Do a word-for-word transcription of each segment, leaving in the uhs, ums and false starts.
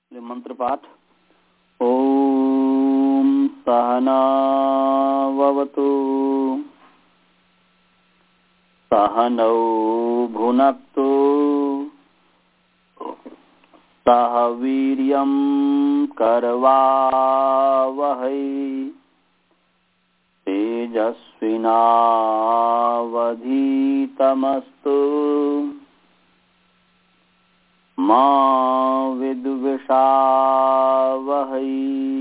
मंत्र पाठ। ओम सहनावतु सहनौ भुनक्तु सह वीर्यं करवावहै तेजस्विनावधीतमस्तु मा विद्विषावहै।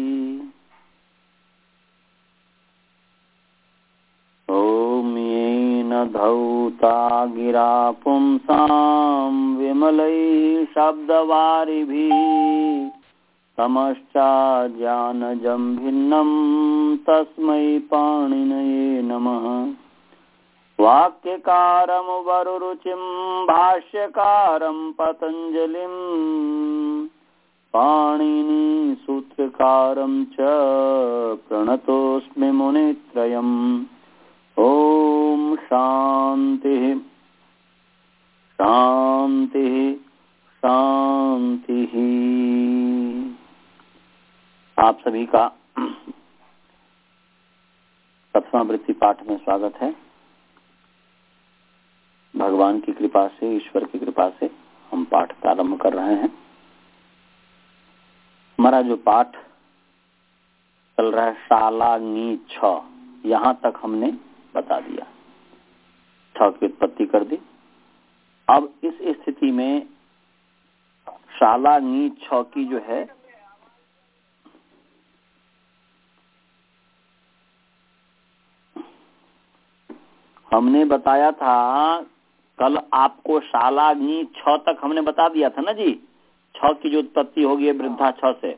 ॐ येन धौता गिरा पुंसां विमलैः शब्दवारिभिः तमश्चाज्ञानजं भिन्नं तस्मै पाणिनये नमः। वाक्यकारं वरुरुचिं भाष्यकारं पतञ्जलिं पाणिनि सूत्रकारं च प्रणतोऽस्मि मुनित्रयम्। ओम शांति शांति शांति। आप सभी का सत्संवृत्ति पाठ में स्वागत है। भगवान की कृपा से, ईश्वर की कृपा से हम पाठ प्रारंभ कर रहे हैं। हमारा जो पाठ चल रहा है शाला नी छ, यहाँ तक हमने बता दिया, छ की उत्पत्ति कर दी। अब इस स्थिति में शाला नी छ की जो है हमने बताया था कल आपको शाला नी छ तक हमने बता दिया था ना जी। छ की जो उत्पत्ति होगी वृद्धा छ से।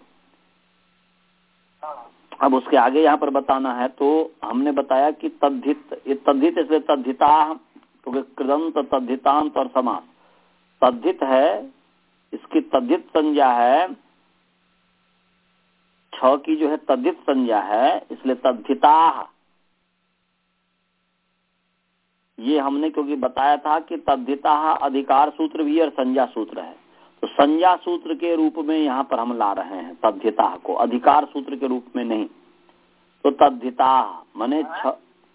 अब उसके आगे यहाँ पर बताना है तो हमने बताया कि तद्धित, ये तद्धित इसलिए तद्धिता तो कृदंत तद्धितांत और समास। तद्धित है, इसकी तद्धित संज्ञा है, छ की जो है तद्धित संज्ञा है, इसलिए तद्धिता। ये हमने क्योंकि बताया था कि तद्धिता अधिकार सूत्र भी और संज्ञा सूत्र है, तो संज्ञा सूत्र के रूप में यहाँ पर हम ला रहे हैं तद्धिता को, अधिकार सूत्र के रूप में नहीं। तो तद्धिता मने छ,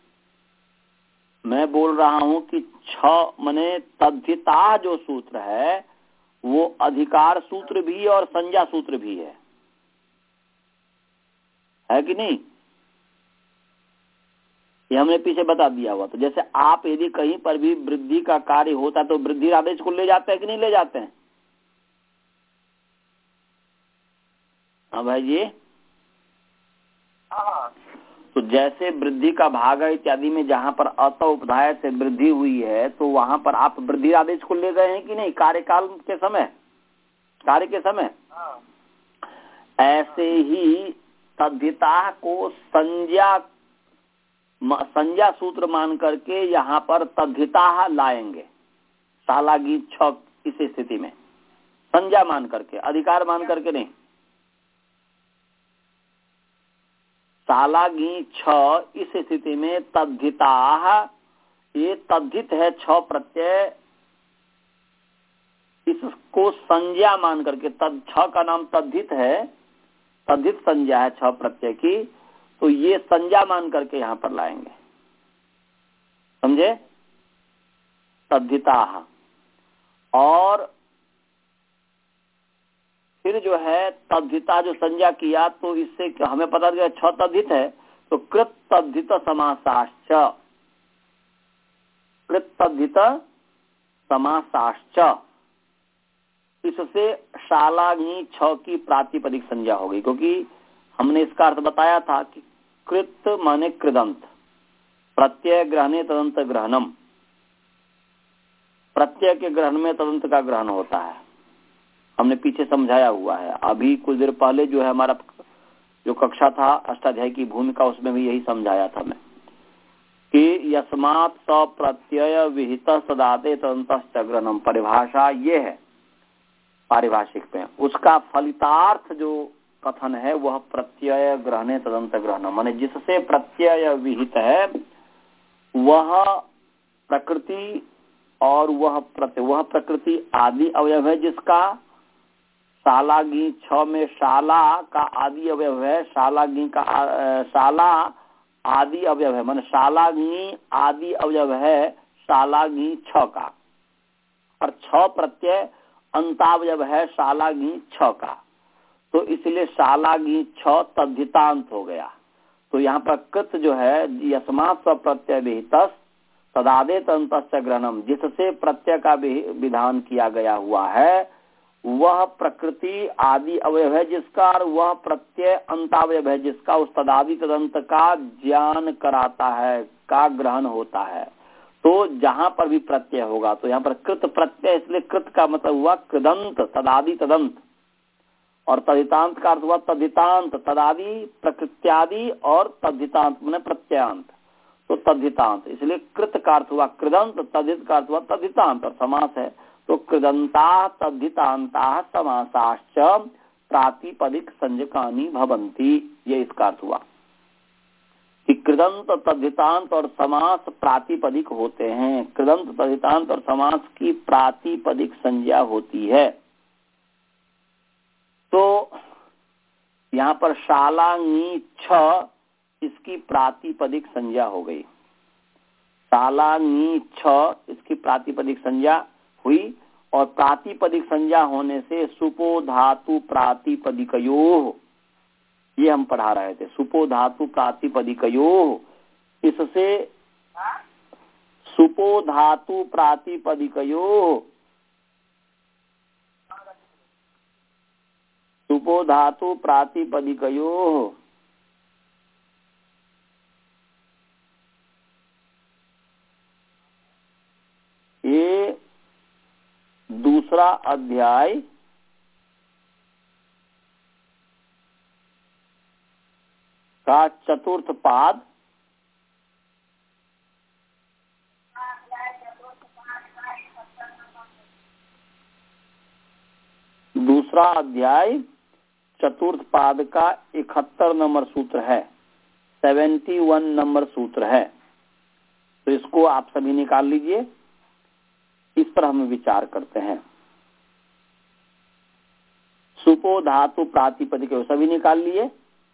मैं बोल रहा हूं कि छ मने तद्धिता जो सूत्र है वो अधिकार सूत्र भी और संज्ञा सूत्र भी है, है कि नहीं? ये हमने पीछे बता दिया हुआ। तो जैसे आप यदि कहीं पर भी वृद्धि का कार्य होता है तो वृद्धि आदेश को ले जाते हैं कि नहीं ले जाते हैं? हाँ भाई जी। तो जैसे वृद्धि का भाग इत्यादि में जहां पर अत उपधाय से वृद्धि हुई है तो वहां पर आप वृद्धि आदेश को ले गए हैं कि नहीं? कार्यकाल के समय, कार्य के समय। ऐसे ही तद्धिता को संज्ञा संज्ञा सूत्र मान करके यहाँ पर तद्धिता लाएंगे। शालागी छ इस स्थिति में संज्ञा मान करके, अधिकार मान करके नहीं। शालागी छ इस स्थिति में तद्धिता, ये तद्धित है छ प्रत्यय, इसको संज्ञा मान करके, तद छ का नाम तद्धित है, तद्धित संज्ञा है छ प्रत्यय की, तो ये संज्ञा मान करके यहां पर लाएंगे। समझे? तद्धिता। और फिर जो है तद्धिता जो संज्ञा किया तो इससे हमें पता चला छ तद्धित है तो कृत तद्धित समासाश्च, कृत तद्धित समासाश्च, इससे शालाग्नि छ की प्रातिपदिक संज्ञा हो गई। क्योंकि हमने इसका अर्थ बताया था कि कृत माने कृदंत, प्रत्यय ग्रहणे तदंत ग्रहणम, प्रत्यय के ग्रहण में तदंत का ग्रहण होता है, हमने पीछे समझाया हुआ है। अभी कुछ देर पहले जो है हमारा जो कक्षा था अष्टाध्यायी की भूमिका, उसमें भी यही समझाया था मैं कि यस्मात् स प्रत्यय विहित सदाते तदंत ग्रहणम, परिभाषा ये है पारिभाषिक में। उसका फलितार्थ जो कथन है वह प्रत्यय ग्रहणे तदंत ग्रहण, माने जिससे प्रत्यय विहित है वह प्रकृति और वह प्रत्यय, वह प्रकृति आदि अवयव है जिसका शाला गी छ में शाला का आदि अवयव है, शाला गी का शाला आदि अवयव है, मान शाला गी आदि अवयव है शाला गी छ का, और छ प्रत्यय अंतावयव है शाला गी छ का, तो इसलिए शाला गी छ तद्धितांत हो गया। तो यहाँ पर कृत जो है यस्मात् स्व प्रत्यय विहित तदादेत अंतस्य ग्रहणम, जिससे प्रत्यय का विधान किया गया हुआ है वह प्रकृति आदि अवयव है जिसका, और वह प्रत्यय अंतावयव है जिसका, उस तदादि तदंत का ज्ञान कराता है, का ग्रहण होता है। तो जहां पर भी प्रत्यय होगा, तो यहाँ पर कृत प्रत्यय, इसलिए कृत का मतलब हुआ कृदंत तदादि तदंत, और तदितांत का अर्थ हुआ तद्धितांत, तदादि प्रकृत्यादि और तद्धितांत मैंने प्रत्ययांत, तो तद्धितांत, इसलिए कृत का अर्थ हुआ कृदंत, तद्धित का अर्थ हुआ तद्धितांत, और समास है तो कृदंता तद्धितांता समासाश्च प्रातिपदिक संज्ञकानि भवन्ति, ये इसका अर्थ हुआ कि कृदंत तद्धितांत और समास प्रातिपदिक होते हैं। कृदंत तद्धितांत और समास की प्रातिपदिक संज्ञा होती है। तो यहाँ पर शालांगी छ इसकी प्रातिपदिक संज्ञा हो गई, शालांगी छ इसकी प्रातिपदिक संज्ञा हुई, और प्रातिपदिक संज्ञा होने से सुपो धातु प्रातिपदिकयोः, ये हम पढ़ा रहे थे, सुपो धातु प्रातिपदिकयोः, इससे सुपो धातु प्रातिपदिकयोः, सुपो धातु प्रातिपदिकयोः ये दूसरा अध्याय का चतुर्थ पाद दूसरा अध्याय चतुर्थ पाद का इकहत्तर नंबर सूत्र है, सेवेंटी वन नंबर सूत्र है। तो इसको आप सभी निकाल लीजिए, इस पर हम विचार करते हैं। सुपो धातु प्रातिपदिक सभी निकाल लिए।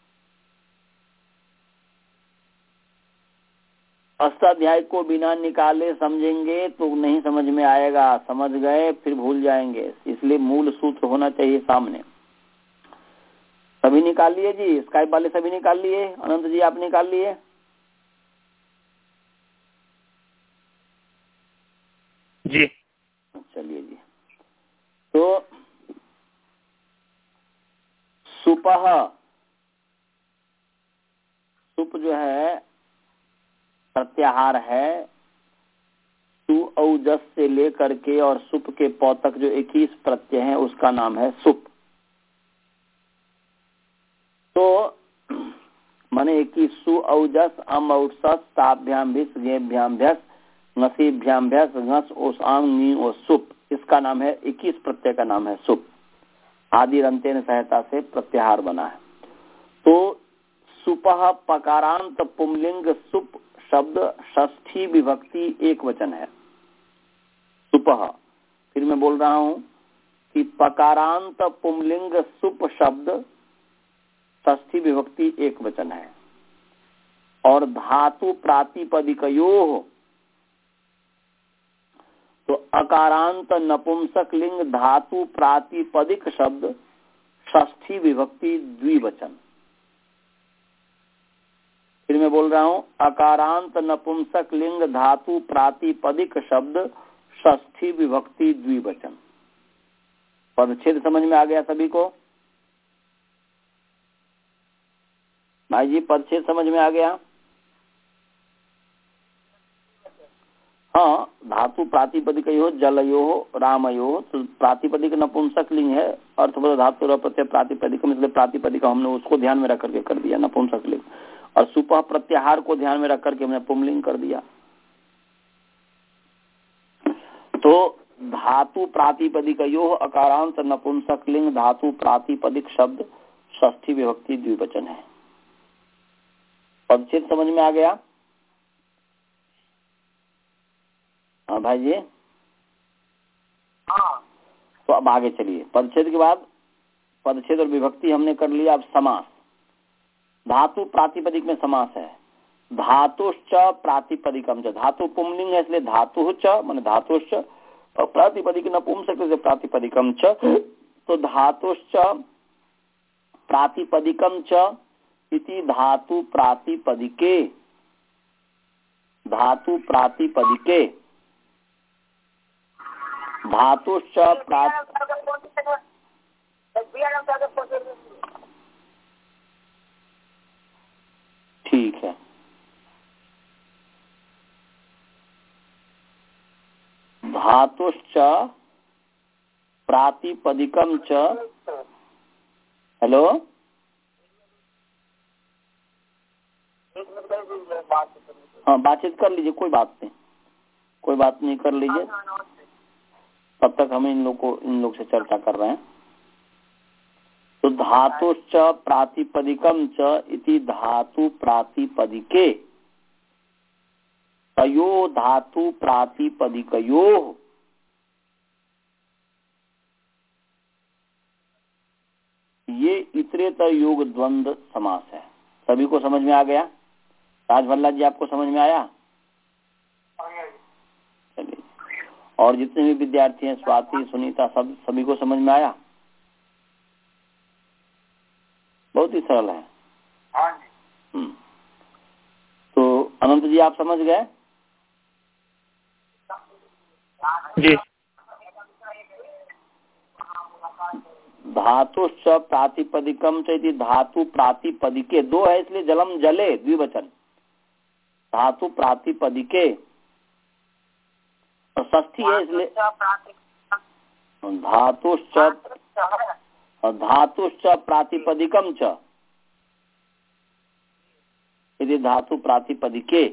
अष्टाध्याय को बिना निकाले समझेंगे तो नहीं समझ में आएगा, समझ गए फिर भूल जाएंगे, इसलिए मूल सूत्र होना चाहिए सामने। सभी निकाल लिए जी, स्काइप वाले सभी निकाल लिए, अनंत जी आप निकाल लिए? जी चलिए जी। तो सुपह, सुप जो है प्रत्याहार है, सु औजस से लेकर के और सुप के पौ तक जो इक्कीस प्रत्यय हैं उसका नाम है सुप। तो माने इक्कीस सु औजस अम औसस ताभ्याम भिस गेभ्याम भ्यस नसीभ्याम भ्यस घस ओस आम नी ओ सुप, इसका नाम है, इक्कीस प्रत्यय का नाम है सुप। आदि रंतेन सहायता से प्रत्याहार बना है। तो सुपह पकारांत पुंलिंग सुप शब्द षष्ठी विभक्ति एक वचन है। सुपह, फिर मैं बोल रहा हूं कि पकारांत पुंलिंग सुप शब्द षष्ठी विभक्ति एक वचन है, और धातु प्रातिपदिकयोः, तो अकारांत नपुंसक लिंग धातु प्रातिपदिक शब्द षष्ठी विभक्ति द्विवचन। फिर मैं बोल रहा हूं अकारांत नपुंसक लिंग धातु प्रातिपदिक शब्द षष्ठी विभक्ति द्विवचन। पदच्छेद समझ में आ गया सभी को? भाई जी पदच्छेद समझ में आ गया? हाँ, धातु प्रातिपदिकयो जलयो रामयो, तो प्रातिपदिक नपुंसक लिंग है, अर्थवद धातु र प्रत्यय प्रातिपदिक, मतलब प्रातिपदिक हमने उसको ध्यान में रख करके कर दिया नपुंसक लिंग, और सुपह प्रत्याहार को ध्यान में रख करके हमने पुंलिंग कर दिया। तो धातु प्रातिपदिकयो अकारांत नपुंसक लिंग धातु प्रातिपदिक शब्द षष्ठी विभक्ति द्विवचन है। पदच्छेद समझ में आ गया? हाँ भाई जी, हाँ। तो अब आगे चलिए, पदच्छेद के बाद पदच्छेद और विभक्ति हमने कर लिया। अब समास, धातु प्रातिपदिक में समास है। धातुश्च प्रातिपदिकम च, धातु पुंलिंग है इसलिए धातु च माने धातुश्च, और प्रातिपदिक नपुंसक से प्रातिपदिकम च, तो धातुश्च प्रातिपदिकम च इति धातु प्रातिपदिके, धातु प्रातिपदिके धातुश्च प्राति, ठीक है। धातुश्च प्रातिपदिकम च, हेलो हाँ बातचीत कर लीजिए, कोई बात नहीं, कोई बात नहीं, कर लीजिए, तब तक हम इन लोग को इन लोग से चर्चा कर रहे हैं। तो धातुश्च प्रातिपदिकम च इति धातु प्रातिपदिके तयो धातु प्रातिपदिकयो, ये इतरेतर योग द्वंद्व समास है। सभी को समझ में आ गया? राजभल्ला जी आपको समझ में आया? चलिए, और जितने भी विद्यार्थी हैं, स्वाति, सुनीता, सब सभी को समझ में आया? बहुत ही सरल है। हम्म, तो अनंत जी आप समझ गए? जी। धातुश्च प्रातिपदिकम चेति धातु प्रातिपदिके, दो है इसलिए जलम जले द्विवचन, धातु प्रातिपदिके, और षष्ठी है इसलिए धातुश्च, धातुश्च प्रातिपदिकम च यदि धातु प्रातिपदिके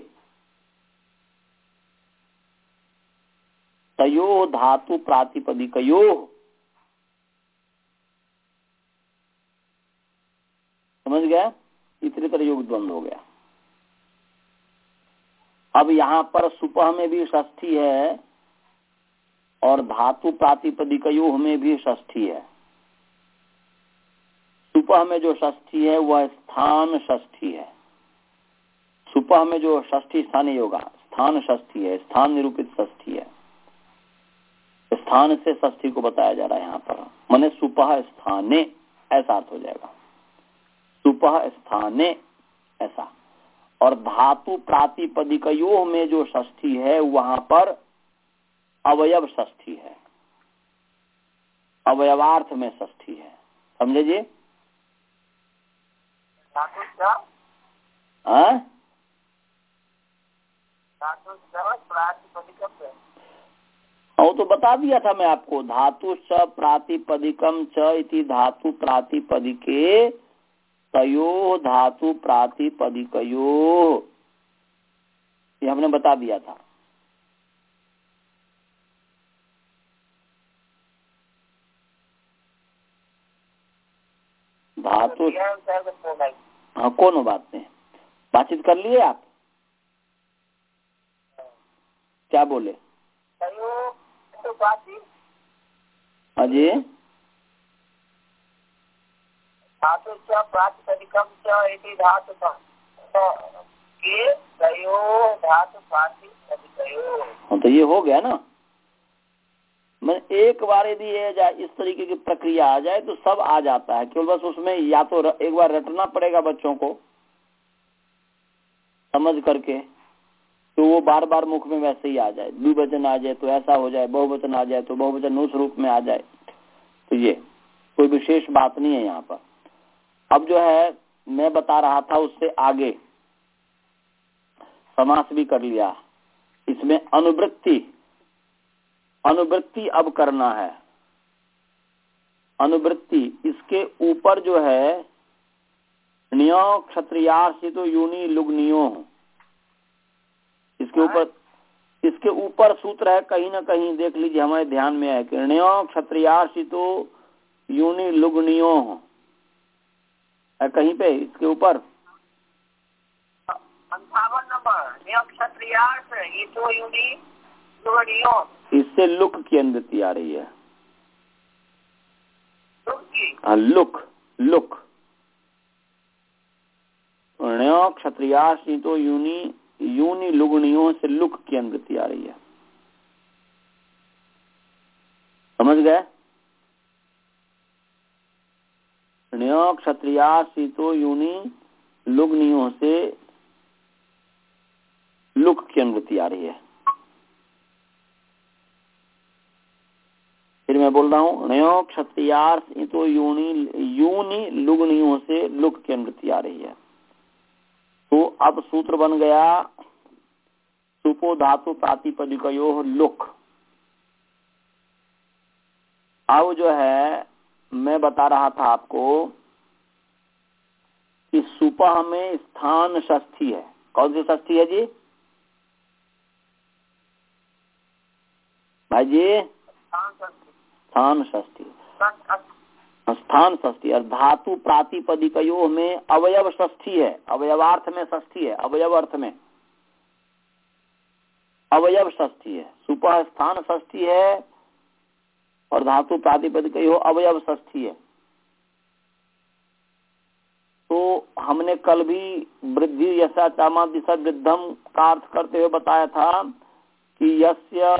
तयो धातु प्रातिपदिकयो, समझ गया? इतरेतर योग द्वंद्व हो गया। अब यहाँ पर सुपह में भी षष्ठी है और धातु प्रातिपदिकयो में भी षष्ठी है। सुपह में जो षष्ठी है वह स्थान षष्ठी है। सुपह में जो षष्ठी स्थानीय योगा स्थान षष्ठी है, स्थान निरूपित षष्ठी है। स्थान से षष्ठी को बताया जा रहा है यहाँ पर, माने सुपह स्थाने, ऐसा अर्थ हो जाएगा, सुपह स्थाने ऐसा। और धातु प्रातिपदिकयो में जो षष्ठी है वहां पर अवयव षष्ठी है, अवयवार्थ में षष्ठी है, समझे जी? हाँ, वो तो बता दिया था मैं आपको, धातु च प्रातिपदिकम च इति धातु प्रातिपदिके तयो धातु प्रातिपदिकयो, ये हमने बता दिया था। धातु, हाँ कौन बात नहीं, बातचीत कर लिए आप? क्या बोले? अजय धातु च प्रातिपदिकम च इति धातु के तयो धातु प्रातिपदिकयो, हाँ तो ये हो गया ना। मैं एक बार यदि ये जाए इस तरीके की प्रक्रिया आ जाए तो सब आ जाता है, केवल बस उसमें या तो एक बार रटना पड़ेगा बच्चों को समझ करके, तो वो बार बार मुख में वैसे ही आ जाए। द्विवचन आ जाए तो ऐसा हो जाए, बहुवचन आ जाए तो बहुवचन उस रूप में आ जाए, तो ये कोई विशेष बात नहीं है यहाँ पर। अब जो है मैं बता रहा था उससे आगे समास भी कर लिया, इसमें अनुवृत्ति, अनुवृत्ति अब करना है। अनुवृत्ति, इसके ऊपर जो है नियो क्षत्रियार्षितो यूनि लुग्नियो, इसके ऊपर इसके ऊपर सूत्र है कहीं ना कहीं, देख लीजिए हमारे ध्यान में है कि नियो क्षत्रियार्षितो यूनि लुग्नियो है कहीं पे इसके ऊपर अंठावन नंबर, नियो क्षत्रियार्ष हितो यूनि लुग्नियो, इससे लुक की अनुवृत्ति आ रही है। लुक की हाँ, लुक लुक ण्य क्षत्रियासी तो यूनी यूनी लुगणियों से लुक की अनुवृत्ति आ रही है। समझ गए? ण्य क्षत्रियासी तो यूनी लुगणियों से लुक की अनुवृत्ति आ रही है। फिर मैं बोल रहा हूं, ण्यो क्षत्रियासी तो यूनी यूनी लुगणियों से लुक की अनुवृत्ति आ रही है। तो अब सूत्र बन गया सुपो धातु प्रातिपदिकयो लुक। अब जो है मैं बता रहा था आपको कि सुपह में स्थान षष्ठी है। कौन सी षष्ठी है जी? भाई जी, स्थान षष्ठी। स्थान षष्ठी और धातु प्रातिपदिकयो में अवयव षष्ठी है। अवयवार्थ में षष्ठी है। अवयव अर्थ में अवयव षष्ठी है। सुपह स्थान षष्ठी है और धातु प्रातिपदिकयो अवयव षष्ठी है। तो हमने कल भी वृद्धि यशा चामा दिशा वृद्धम का अर्थ करते हुए बताया था कि यस्य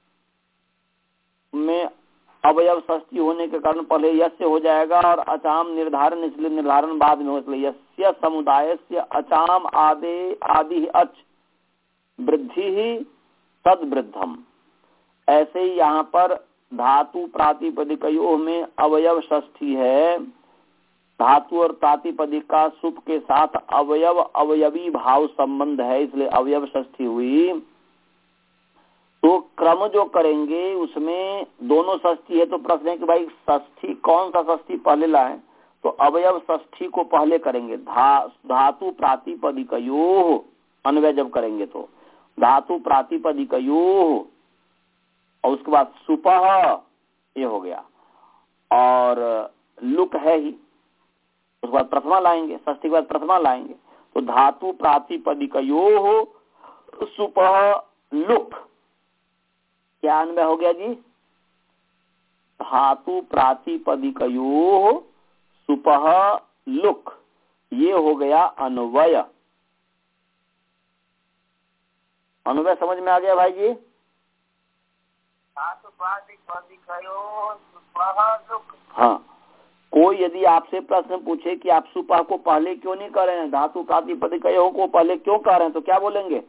में अवयव षष्ठी होने के कारण पहले यस्य हो जाएगा और अचाम निर्धारण, इसलिए निर्धारण बाद में हो। इसलिए यस्य समुदाय से अचाम आदि आदि अच वृद्धि ही तद वृद्धम। ऐसे ही यहाँ पर धातु प्रातिपदिकयो में अवयव षष्ठी है। धातु और प्रातिपदिक का सुप के साथ अवयव अवयवी भाव संबंध है, इसलिए अवयव षष्ठी हुई। तो क्रम जो करेंगे उसमें दोनों षष्ठी है। तो प्रश्न है कि भाई षष्ठी कौन सा षष्ठी पहले लाए? तो अवयव षष्ठी को पहले करेंगे। धा, धातु प्रातिपदिकयो अन्वय जब करेंगे तो धातु प्रातिपदिकयो और उसके बाद सुपह ये हो गया और लुक है ही। उसके बाद प्रथमा लाएंगे, षष्ठी के बाद प्रथमा लाएंगे। तो धातु प्रातिपदिकयो सुपह लुक क्या अन्वय हो गया जी? धातु प्रातिपदिकयो सुपह लुक, ये हो गया अन्वय। अन्वय समझ में आ गया भाई जी? धातु प्रातिपदिकयो सुपह लुक। हाँ, कोई यदि आपसे प्रश्न पूछे कि आप सुपह को पहले क्यों नहीं कर रहे हैं, धातु प्रातिपदिकयो को पहले क्यों कर रहे हैं, तो क्या बोलेंगे?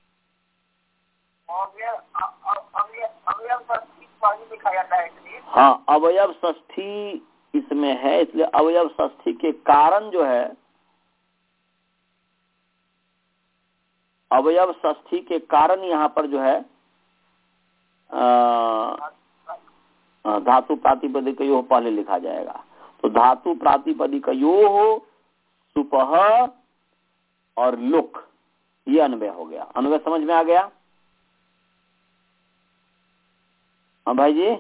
हाँ, अवयव षष्ठी इसमें है, इसलिए अवयव षष्ठी के कारण जो है अवयव षष्ठी के कारण यहाँ पर जो है आ, धातु प्रातिपदिकयो पहले लिखा जाएगा। तो धातु प्रातिपदिकयो सुपह और लुक, ये अन्वय हो गया। अन्वय समझ में आ गया? हाँ भाई जी।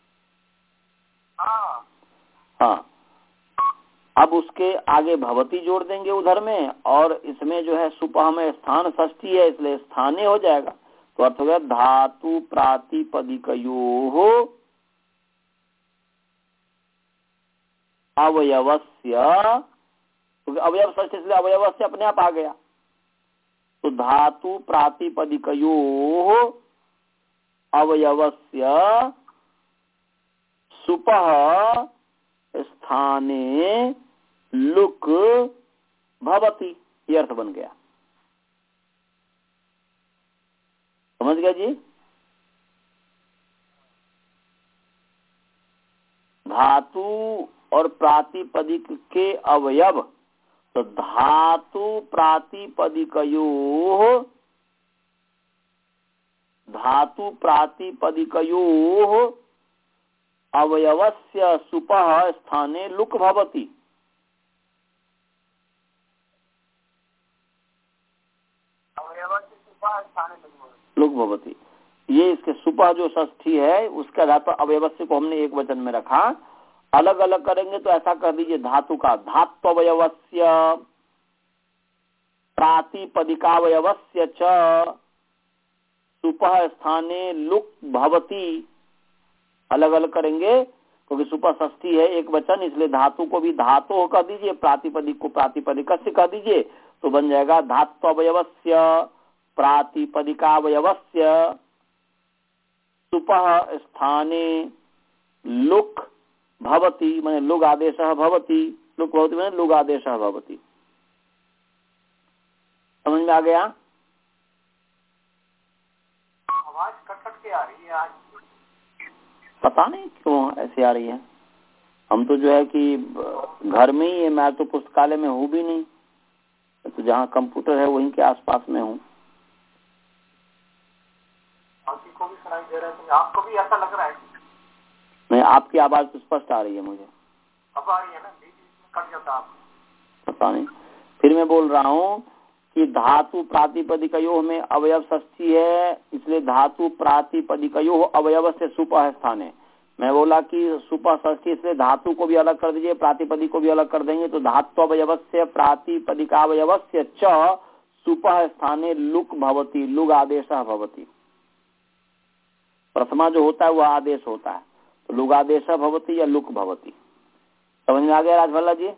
हाँ हाँ, अब उसके आगे भवती जोड़ देंगे उधर में, और इसमें जो है सुपह में स्थान षष्ठी है, इसलिए स्थानीय हो जाएगा। तो अर्थ हो गया धातु प्रातिपदिकयो अवयवस्य, क्योंकि अवयव षष्ठी इसलिए अवयवस्य अपने आप आ गया। तो धातु प्रातिपदिकयो अवयवस्य सुपह स्थाने लुक भवति, ये अर्थ बन गया। समझ गया जी? धातु और प्रातिपदिक के अवयव, तो धातु प्रातिपदिकयो धातु प्रातिपदिकयो अवयवस्य सुपह स्थाने लुक भवति। लुक भवति, ये इसके सुपह जो षष्ठी है उसके आधार पर अवयवस्य को हमने एक वचन में रखा। अलग अलग करेंगे तो ऐसा कर दीजिए, धातु का धात्वयवस्य प्रातिपदिकावयवस्य च सुपह स्थाने लुक भवति। अलग अलग करेंगे क्योंकि सुपह षष्ठी है एक वचन, इसलिए धातु को भी धातु कह दीजिए, प्रातिपदिक को प्रातिपदिक से कह दीजिए, तो बन जाएगा धात्वयवस्य प्रातिपदिकावयवस्य सुपह स्थाने लुक भवति, माने लुग आदेशः भवति, लुक भवति माने लुग आदेशः भवति। समझ में आ गया? आवाज कट कट के आ रही है आज, पता नहीं क्यों ऐसे आ रही है। हम तो जो है कि घर में ही है, मैं तो पुस्तकालय में हूँ भी नहीं, तो जहाँ कंप्यूटर है वहीं के आसपास में हूँ। को भी सुनाई दे रहा है, तो आपको भी ऐसा लग रहा है? नहीं, आपकी आवाज तो स्पष्ट आ रही है मुझे। अब आ रही है ना, बीच बीच में कट जाता आप। पता नहीं। फिर मैं बोल रहा हूँ कि धातु प्रातिपदिकयोः में अवयव षष्ठी है, इसलिए धातु प्रातिपदिकयोः अवयव से सुपह स्थान है। मैं बोला कि सुपह षष्ठी, इसलिए धातु को भी अलग कर दीजिए, प्रातिपदिक को भी अलग कर देंगे, तो धात्व अवयवस्य प्रातिपदिकावयवस्य च सुपह स्थाने लुक भवति, लुग आदेशः भवति। प्रथमा जो होता है वह आदेश होता है, तो लुग आदेशः भवति या लुक भवति। समझ में आ गया राजभल्ला जी?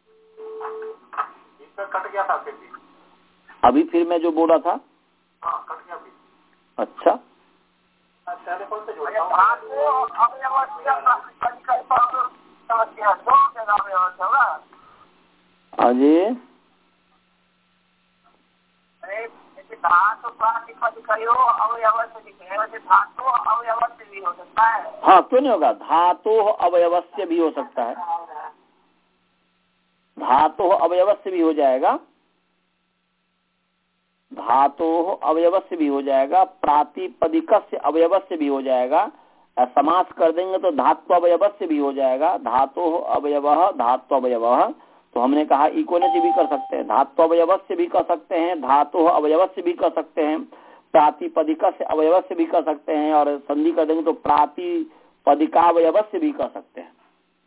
इसमें कट गया था फिर भी। अभी फिर मैं जो बोला था, हाँ कट गया फिर। अच्छा टेलीफोन से जोड़ा अजय हाँ, क्यों नहीं होगा? धातु अवयवस्य भी हो सकता है, धातु अवयवस्य भी हो जाएगा, धातु अवयवस्य भी हो जाएगा, प्रातिपदिकस्य अवयवस्य भी हो जाएगा। समास कर देंगे तो धात्व अवयवस्य भी हो जाएगा, धातु अवयवः धात्व अवयवः। तो हमने कहा इकोनज भी कर सकते हैं, धात्व अवयवस्य भी कर सकते हैं, धातु अवयवस्य भी कर सकते हैं, प्रातिपदिकस्य अवयवस्य भी कर सकते हैं, और संधि कर देंगे तो प्रातिपदिकावयवस्य भी कर सकते हैं।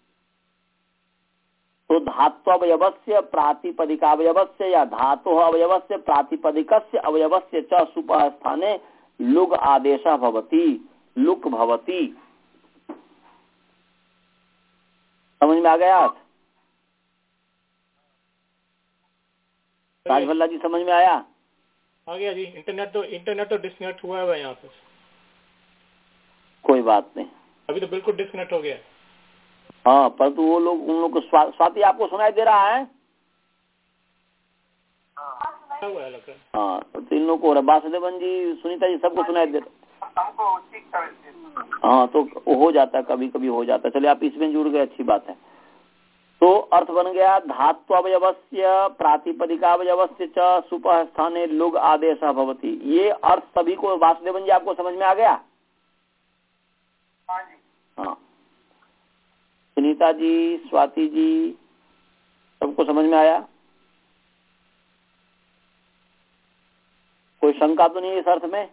तो धात्वयवस्य प्रातिपदिकावयवस्य या धातु अवयवस्य प्रातिपदिकस्य अवयवस्य च सुपः स्थाने लुग आदेशः भवति, लुक भवति। समझ में आ गया? राजभल्ला जी समझ में आया? आ गया जी। इंटरनेट तो इंटरनेट तो डिस्कनेक्ट हुआ है यहाँ पे। कोई बात नहीं, अभी तो बिल्कुल डिस्कनेक्ट हो गया। हाँ, परंतु वो लोग उन लोग को स्वा, स्वाति आपको सुनाई दे रहा है? हुआ है लग हाँ, तो इन लोग को वासुदेवन जी, सुनीता जी सबको सुनाई दे रहा। हाँ, तो हो जाता है, कभी कभी हो जाता है। चलिए आप इसमें जुड़ गए, अच्छी बात है। तो अर्थ बन गया धात्वयवस्य प्रातिपदिकावयवस्य च सुपः स्थाने लुग आदेशः भवति। ये अर्थ सभी को, वासुदेवन जी आपको समझ में आ गया? हाँ, सुनीता जी, स्वाति जी, सबको समझ में आया? कोई शंका तो नहीं है इस अर्थ में?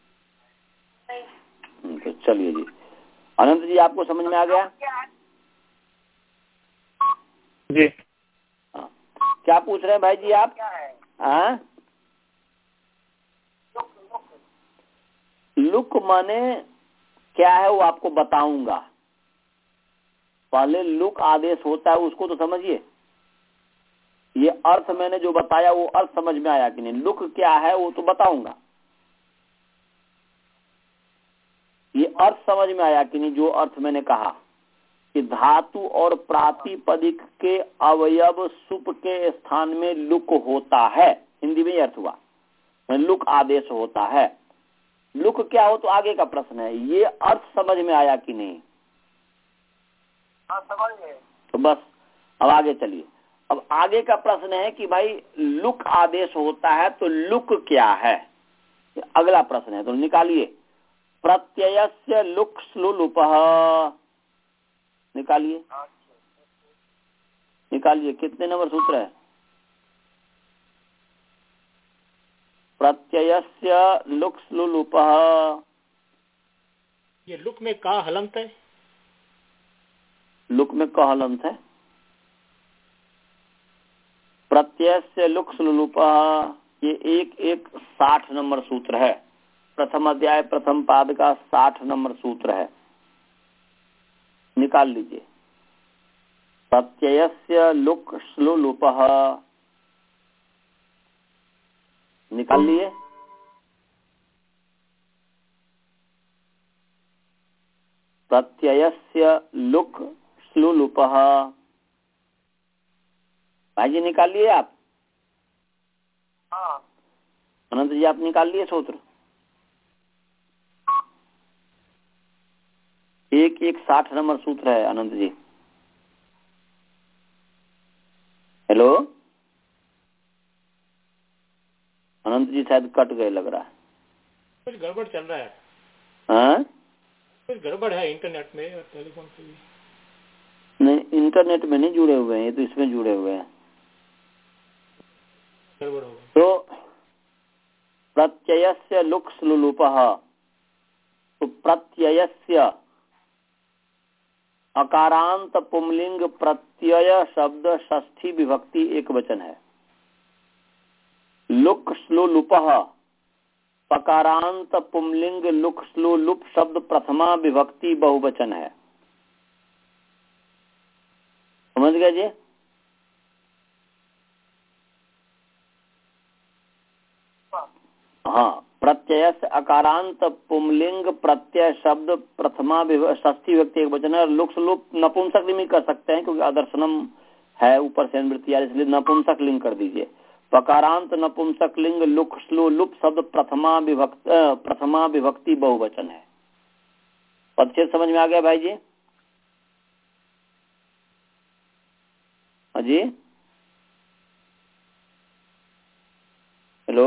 नहीं। तो चलिए जी, अनंत जी आपको समझ में आ गया? जी। हाँ, क्या पूछ रहे हैं भाई जी आप? हाँ, लुक माने क्या है वो आपको बताऊंगा। पहले लुक आदेश होता है उसको तो समझिए। ये अर्थ मैंने जो बताया वो अर्थ समझ में आया कि नहीं? लुक क्या है वो तो बताऊंगा। ये अर्थ समझ में आया कि नहीं? जो अर्थ मैंने कहा कि धातु और प्रातिपदिक के अवयव सुप के स्थान में लुक होता है, हिंदी में अर्थ हुआ लुक आदेश होता है। लुक क्या हो तो आगे का प्रश्न है। ये अर्थ समझ में आया कि नहीं? हाँ समझ गए। तो बस अब आगे चलिए। अब आगे का प्रश्न है कि भाई लुक आदेश होता है तो लुक क्या है, अगला प्रश्न है। तो निकालिए, प्रत्ययस्य लुक स्लुलुपः, निकालिए निकालिए कितने नंबर सूत्र है? प्रत्ययस्य लुक स्लुलुपः। ये लुक में का हलंत है? लुक में का हलंत है? प्रत्ययस्य लुक स्लुलुपः, ये एक एक साठ नंबर सूत्र है। प्रथम अध्याय प्रथम पाद का साठ नंबर सूत्र है। निकाल लीजिए। प्रत्ययस्य लुक श्लू लुपः, निकाल लिए। प्रत्ययस्य लुक श्लू लुपः, भाई जी निकाल लिए आप? हाँ। अनंत जी आप निकाल लिए सूत्र? एक एक साठ नंबर सूत्र है अनंत जी। हेलो अनंत जी शायद कट गए लग रहा है। कुछ गड़बड़ चल रहा है। हाँ कुछ गड़बड़ है इंटरनेट में और टेलीफोन पे भी। नहीं, इंटरनेट में नहीं जुड़े हुए हैं, ये तो इसमें जुड़े हुए हैं। गड़बड़ होगा। तो प्रत्ययस्य लुक श्लू लुपः, तो प्रत्ययस्य अकारांत पुंलिंग प्रत्यय शब्द षष्ठी विभक्ति एक वचन है। लुक श्लू लुपः पकारांत पुंलिंग लुक श्लू लुप शब्द प्रथमा विभक्ति बहुवचन है। समझ गए जी? हाँ, प्रत्यय से अकारांत पुंलिंग प्रत्यय शब्द प्रथमा षष्ठी विभक्ति एक वचन है। लुक लुप नपुंसक लिंग कर सकते हैं क्योंकि आदर्शनम है ऊपर से निवृत्ति, इसलिए नपुंसक लिंग कर दीजिए। पकारांत नपुंसक लिंग लुक श्लू लुप शब्द प्रथमा विभक्त प्रथमा विभक्ति बहुवचन है। पदच्छेद समझ में आ गया भाई जी? हाँ जी, हेलो।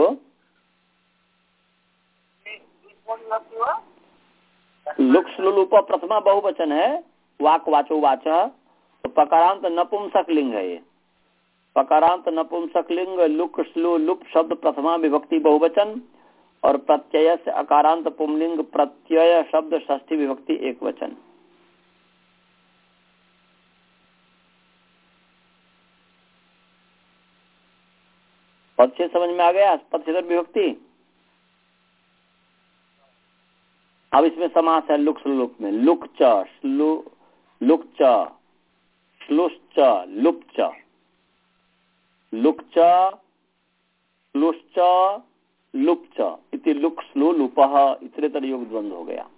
लुक श्लू लुप प्रथमा बहुवचन है, वाक वाचो वाच, तो पकारांत नपुंसक लिंग है ये। पकारांत नपुंसक लिंग लुक श्लू लुप शब्द प्रथमा विभक्ति बहुवचन, और प्रत्यय से अकारांत पुंलिंग प्रत्यय शब्द षष्ठी विभक्ति एक वचन। पदच्छेद समझ में आ गया? पदच्छेद विभक्ति। अब इसमें समास है लुक श्लू लुप में। लुक च श्लू लुक च श्लुश्च लुप च, लुक च श्लुश्च लुप च इति लुक श्लू लुपः इतरेतर योग द्वंद्व हो गया।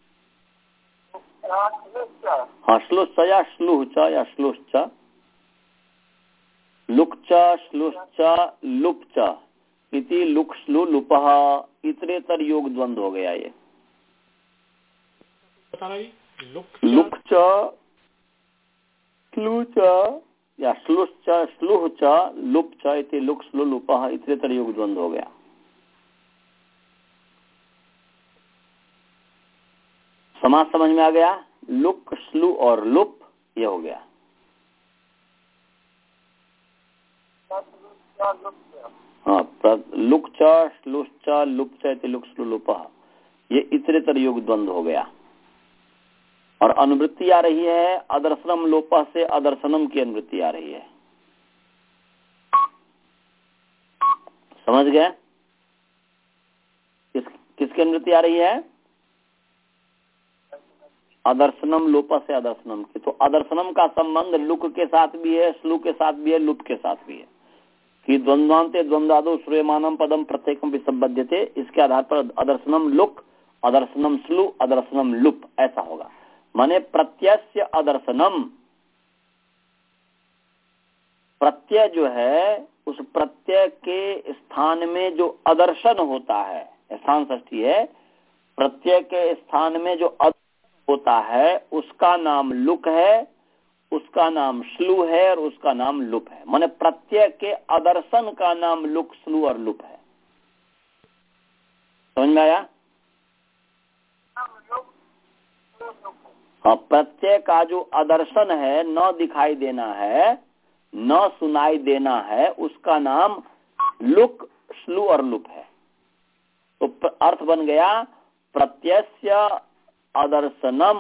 हाँ, श्लुश्च या श्लुह च या श्लुश्च, लुक च श्लुश्च लुप च इति लुक श्लू लुपः इतरेतर योग द्वंद्व हो गया। ये बताना जी। लुक लुक च श्लू च या श्लुश्च श्लुह च लुप च इति लुक श्लू लुपः इतरेतर योग द्वंद्व हो गया। समास समझ में आ गया? लुक श्लू और लुप ये हो गया। हाँ, लुक च श्लुश्च लुप च इति लुक श्लू लुपः ये इतरेतर योग द्वंद्व हो गया। और अनुवृत्ति आ रही है अदर्शनम लोपः से अदर्शनम की अनुवृत्ति आ रही है। समझ गए? किस किसकी अनुवृत्ति आ रही है? अदर्शनम लोपः से अदर्शनम की। तो अदर्शनम का संबंध लुक के साथ भी है, श्लू के साथ भी है, लुप के साथ भी है कि द्वंद्वान्ते द्वंद्वादो श्रूयमानम पदम प्रत्येकम विसंबध्यते। इसके आधार पर अदर्शनम लुक, अदर्शनम श्लू, अदर्शनम लुप ऐसा होगा। माने प्रत्यय अदर्शनम, प्रत्यय जो है उस प्रत्यय के स्थान में जो अदर्शन होता है, स्थान षष्ठी है, प्रत्यय के स्थान में जो अदर्शन होता है उसका नाम लुक है, उसका नाम श्लू है और उसका नाम लुप है। माने प्रत्यय के अदर्शन का नाम लुक, श्लू और लुप है। समझ में आया? हाँ, प्रत्यय का जो अदर्शन है, न दिखाई देना है, न सुनाई देना है, उसका नाम लुक, श्लू और लुप है। तो अर्थ बन गया प्रत्ययस्य अदर्शनम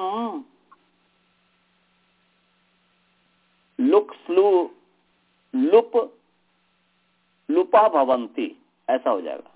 लुक श्लू लुप लुपा भवंती, ऐसा हो जाएगा।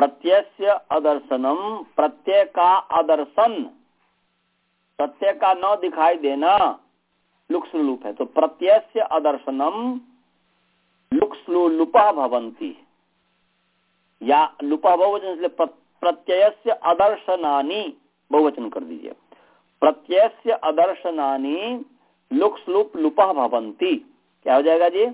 प्रत्ययस्य अदर्शनम, प्रत्यय का अदर्शन, प्रत्यय का न दिखाई देना लुक्स्लुलुप है। तो प्रत्ययस्य अदर्शनम लुक्स्लुलुपः भवन्ति, या लुपः बहुवचन इसलिए प्रत्ययस्य अदर्शनानि बहुवचन कर दीजिए। प्रत्ययस्य अदर्शनानि लुक्स्लुप लुपः भवन्ति, क्या हो जाएगा जी?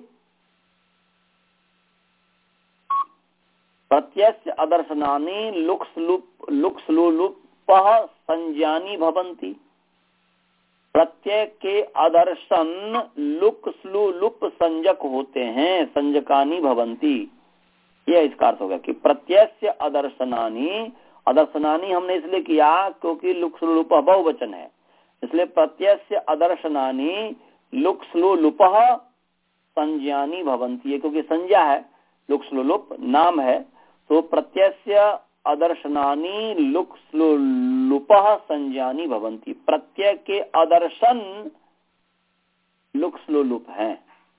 प्रत्ययस्य अदर्शनानि लुक्स्लुप लुक्स्लुलुपः संज्ञानि भवन्ति। प्रत्यय के अदर्शन लुक स्लु लुप संजक होते हैं, संजकानी भवंती। यह इसका अर्थ होगा कि प्रत्यय अदर्शनानी, अदर्शनानी हमने इसलिए किया क्योंकि लुक स्लु लुप बहुवचन है, इसलिए प्रत्यय अदर्शनानी लुक स्लु लुप संज्ञानी भवंती, क्योंकि संज्ञा है, लुक स्लु लुप नाम है, तो प्रत्यय अदर्शनानी लुक लुपः संज्ञानी भवंती। प्रत्यय के अदर्शन लुक लुप है।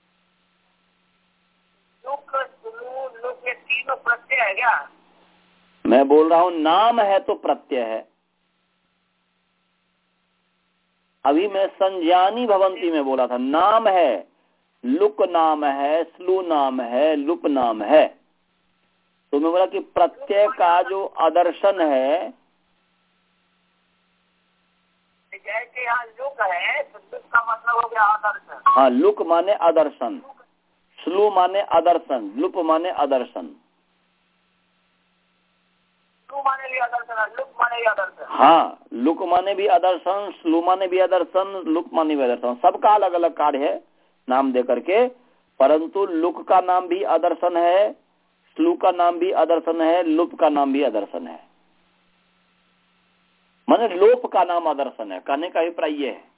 लुक लुप ये तीनों प्रत्यय है क्या? मैं बोल रहा हूं नाम है तो प्रत्यय है। अभी मैं संज्ञानी भवंती में बोला था, नाम है, लुक नाम है, स्लू नाम है, लुप नाम है। तो मैं बोला कि प्रत्यय का जो आदर्शन है, जैसे यहाँ लुक है तो लुक का मतलब हो गया आदर्शन। हाँ, लुक माने आदर्शन, स्लू माने आदर्शन, लुप माने आदर्शन। स्लू माने भी आदर्शन, लुक माने भी आदर्शन। हाँ, लुक माने भी आदर्शन, स्लू माने भी आदर्शन, लुप माने भी आदर्शन। सबका अलग अलग कार्य है नाम दे करके, परंतु लुक का नाम भी आदर्शन है, स्लू का नाम भी आदर्शन है, लुप का नाम भी आदर्शन है, माने लोप का नाम आदर्शन है। कहने का अभिप्राय ये है,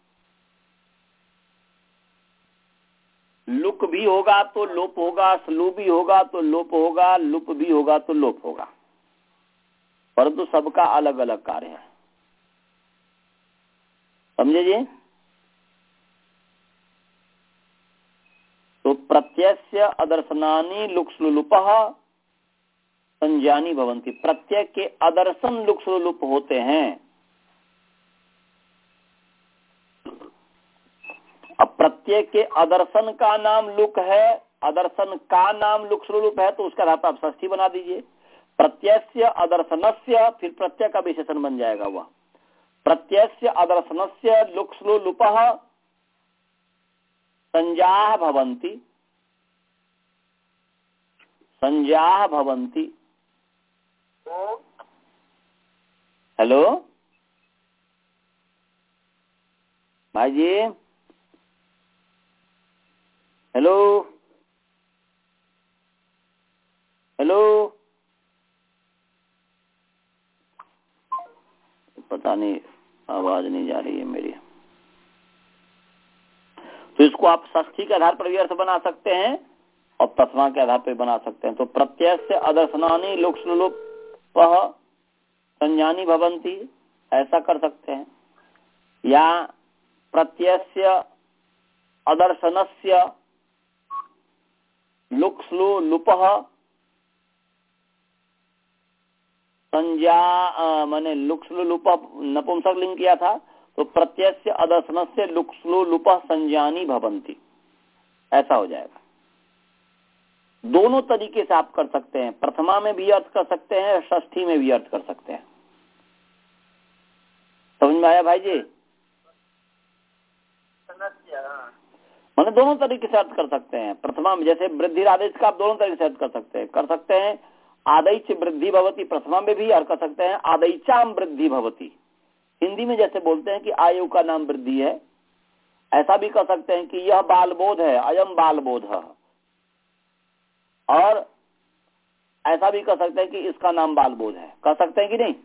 लुक भी होगा तो लोप होगा, स्लू भी होगा तो लोप होगा, लुप भी होगा तो लोप होगा, परंतु सबका अलग अलग कार्य है। समझे जी? तो प्रत्यय अदर्शनानि लुक्स्लुलुपः संज्ञानी भवंती। प्रत्यय के अदर्शन लुक्स्लुलुप होते हैं। अब प्रत्यय के अदर्शन का नाम लुक है, अदर्शन का नाम लुक्स्लुलुप है, तो उसका धातु आप षष्ठी बना दीजिए। प्रत्यय अदर्शनस्य, फिर प्रत्यय का विशेषण बन जाएगा वह। प्रत्यय अदर्शनस्य लुक्स्लुलुपः संज्ञाः भवन्ति, संज्ञाः भवन्ति। हेलो भाई जी, हेलो हेलो, पता नहीं आवाज नहीं जा रही है मेरी। तो इसको आप षष्ठी के आधार पर भी अर्थ बना सकते हैं और प्रथमा के आधार पर बना सकते हैं। तो प्रत्यय से अदर्शनानि लुक्स्लुलुपः संज्ञानी भवन्ति, ऐसा कर सकते हैं, या प्रत्यय अदर्शनस्य लुक्स्लुलुपः संज्ञा, माने लुक्स्लुलुपः नपुंसक लिंग किया था, तो प्रत्यय अदर्शनस्य लुक्स्लुलुपः संज्ञानी भवन्ति, ऐसा हो जाएगा। दोनों तरीके से आप कर सकते हैं, प्रथमा में भी अर्थ कर सकते हैं, षष्ठी में भी अर्थ कर सकते हैं। समझ में आया भाई जी? माने दोनों तरीके से अर्थ कर सकते हैं। प्रथमा में जैसे वृद्धि आदेश का आप दोनों तरीके से अर्थ कर सकते हैं कर सकते हैं आदैच वृद्धि भवती प्रथमा में भी, और कर सकते हैं आदैचाम वृद्धि भवती। हिंदी में जैसे बोलते हैं कि आयु का नाम वृद्धि है, ऐसा भी कर सकते हैं कि यह बालबोध है, अयम बालबोध, और ऐसा भी कर सकते हैं कि इसका नाम बालबोध है। कर सकते हैं कि नहीं?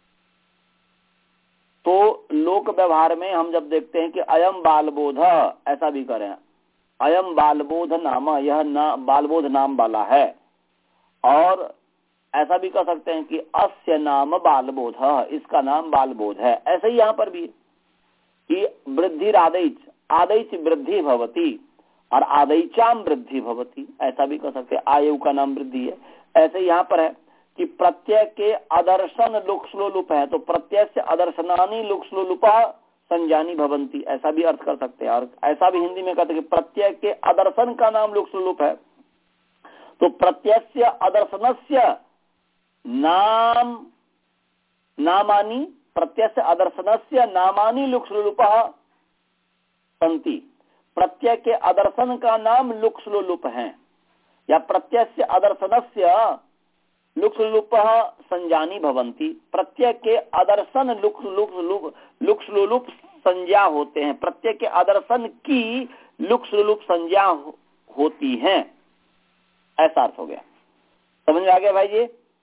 तो लोक व्यवहार में हम जब देखते हैं कि अयम बालबोध, ऐसा भी करें, अयम बालबोध नाम, यह ना, बालबोध नाम वाला है। और ऐसा भी कर सकते हैं कि अस्य नाम बालबोध, इसका नाम बालबोध है। ऐसे ही यहाँ पर भी कि वृद्धि आदैच, आदैच वृद्धि भवती और आदैचाम वृद्धि भवती, ऐसा भी कर सकते हैं, आयु का नाम वृद्धि है। ऐसे यहाँ पर है कि प्रत्यय के अदर्शन लुक स्लो लुप है, तो प्रत्यय से अदर्शनानी लुक स्लो लुपा संजानी भवंती, ऐसा भी अर्थ कर सकते हैं। और ऐसा भी हिंदी में कहते हैं कि प्रत्यय के अदर्शन का नाम लुक स्लो लुप है, तो प्रत्यय से अदर्शनस्य नाम नामानी, प्रत्यय से अदर्शनस्य नामानी लुक स्लो लुपा संति, प्रत्यय के अदर्शन का नाम लुक स्लो लुप है, या प्रत्यय से अदर्शनस्य लुक लुप संजानी भवंती, प्रत्यय के अदर्शन लुक लुक लुक लुक लुप संज्ञा होते हैं, प्रत्यय के अदर्शन की लुक लुप संज्ञा हो, होती हैं, ऐसा अर्थ हो गया। समझ में आ गया भाई जी?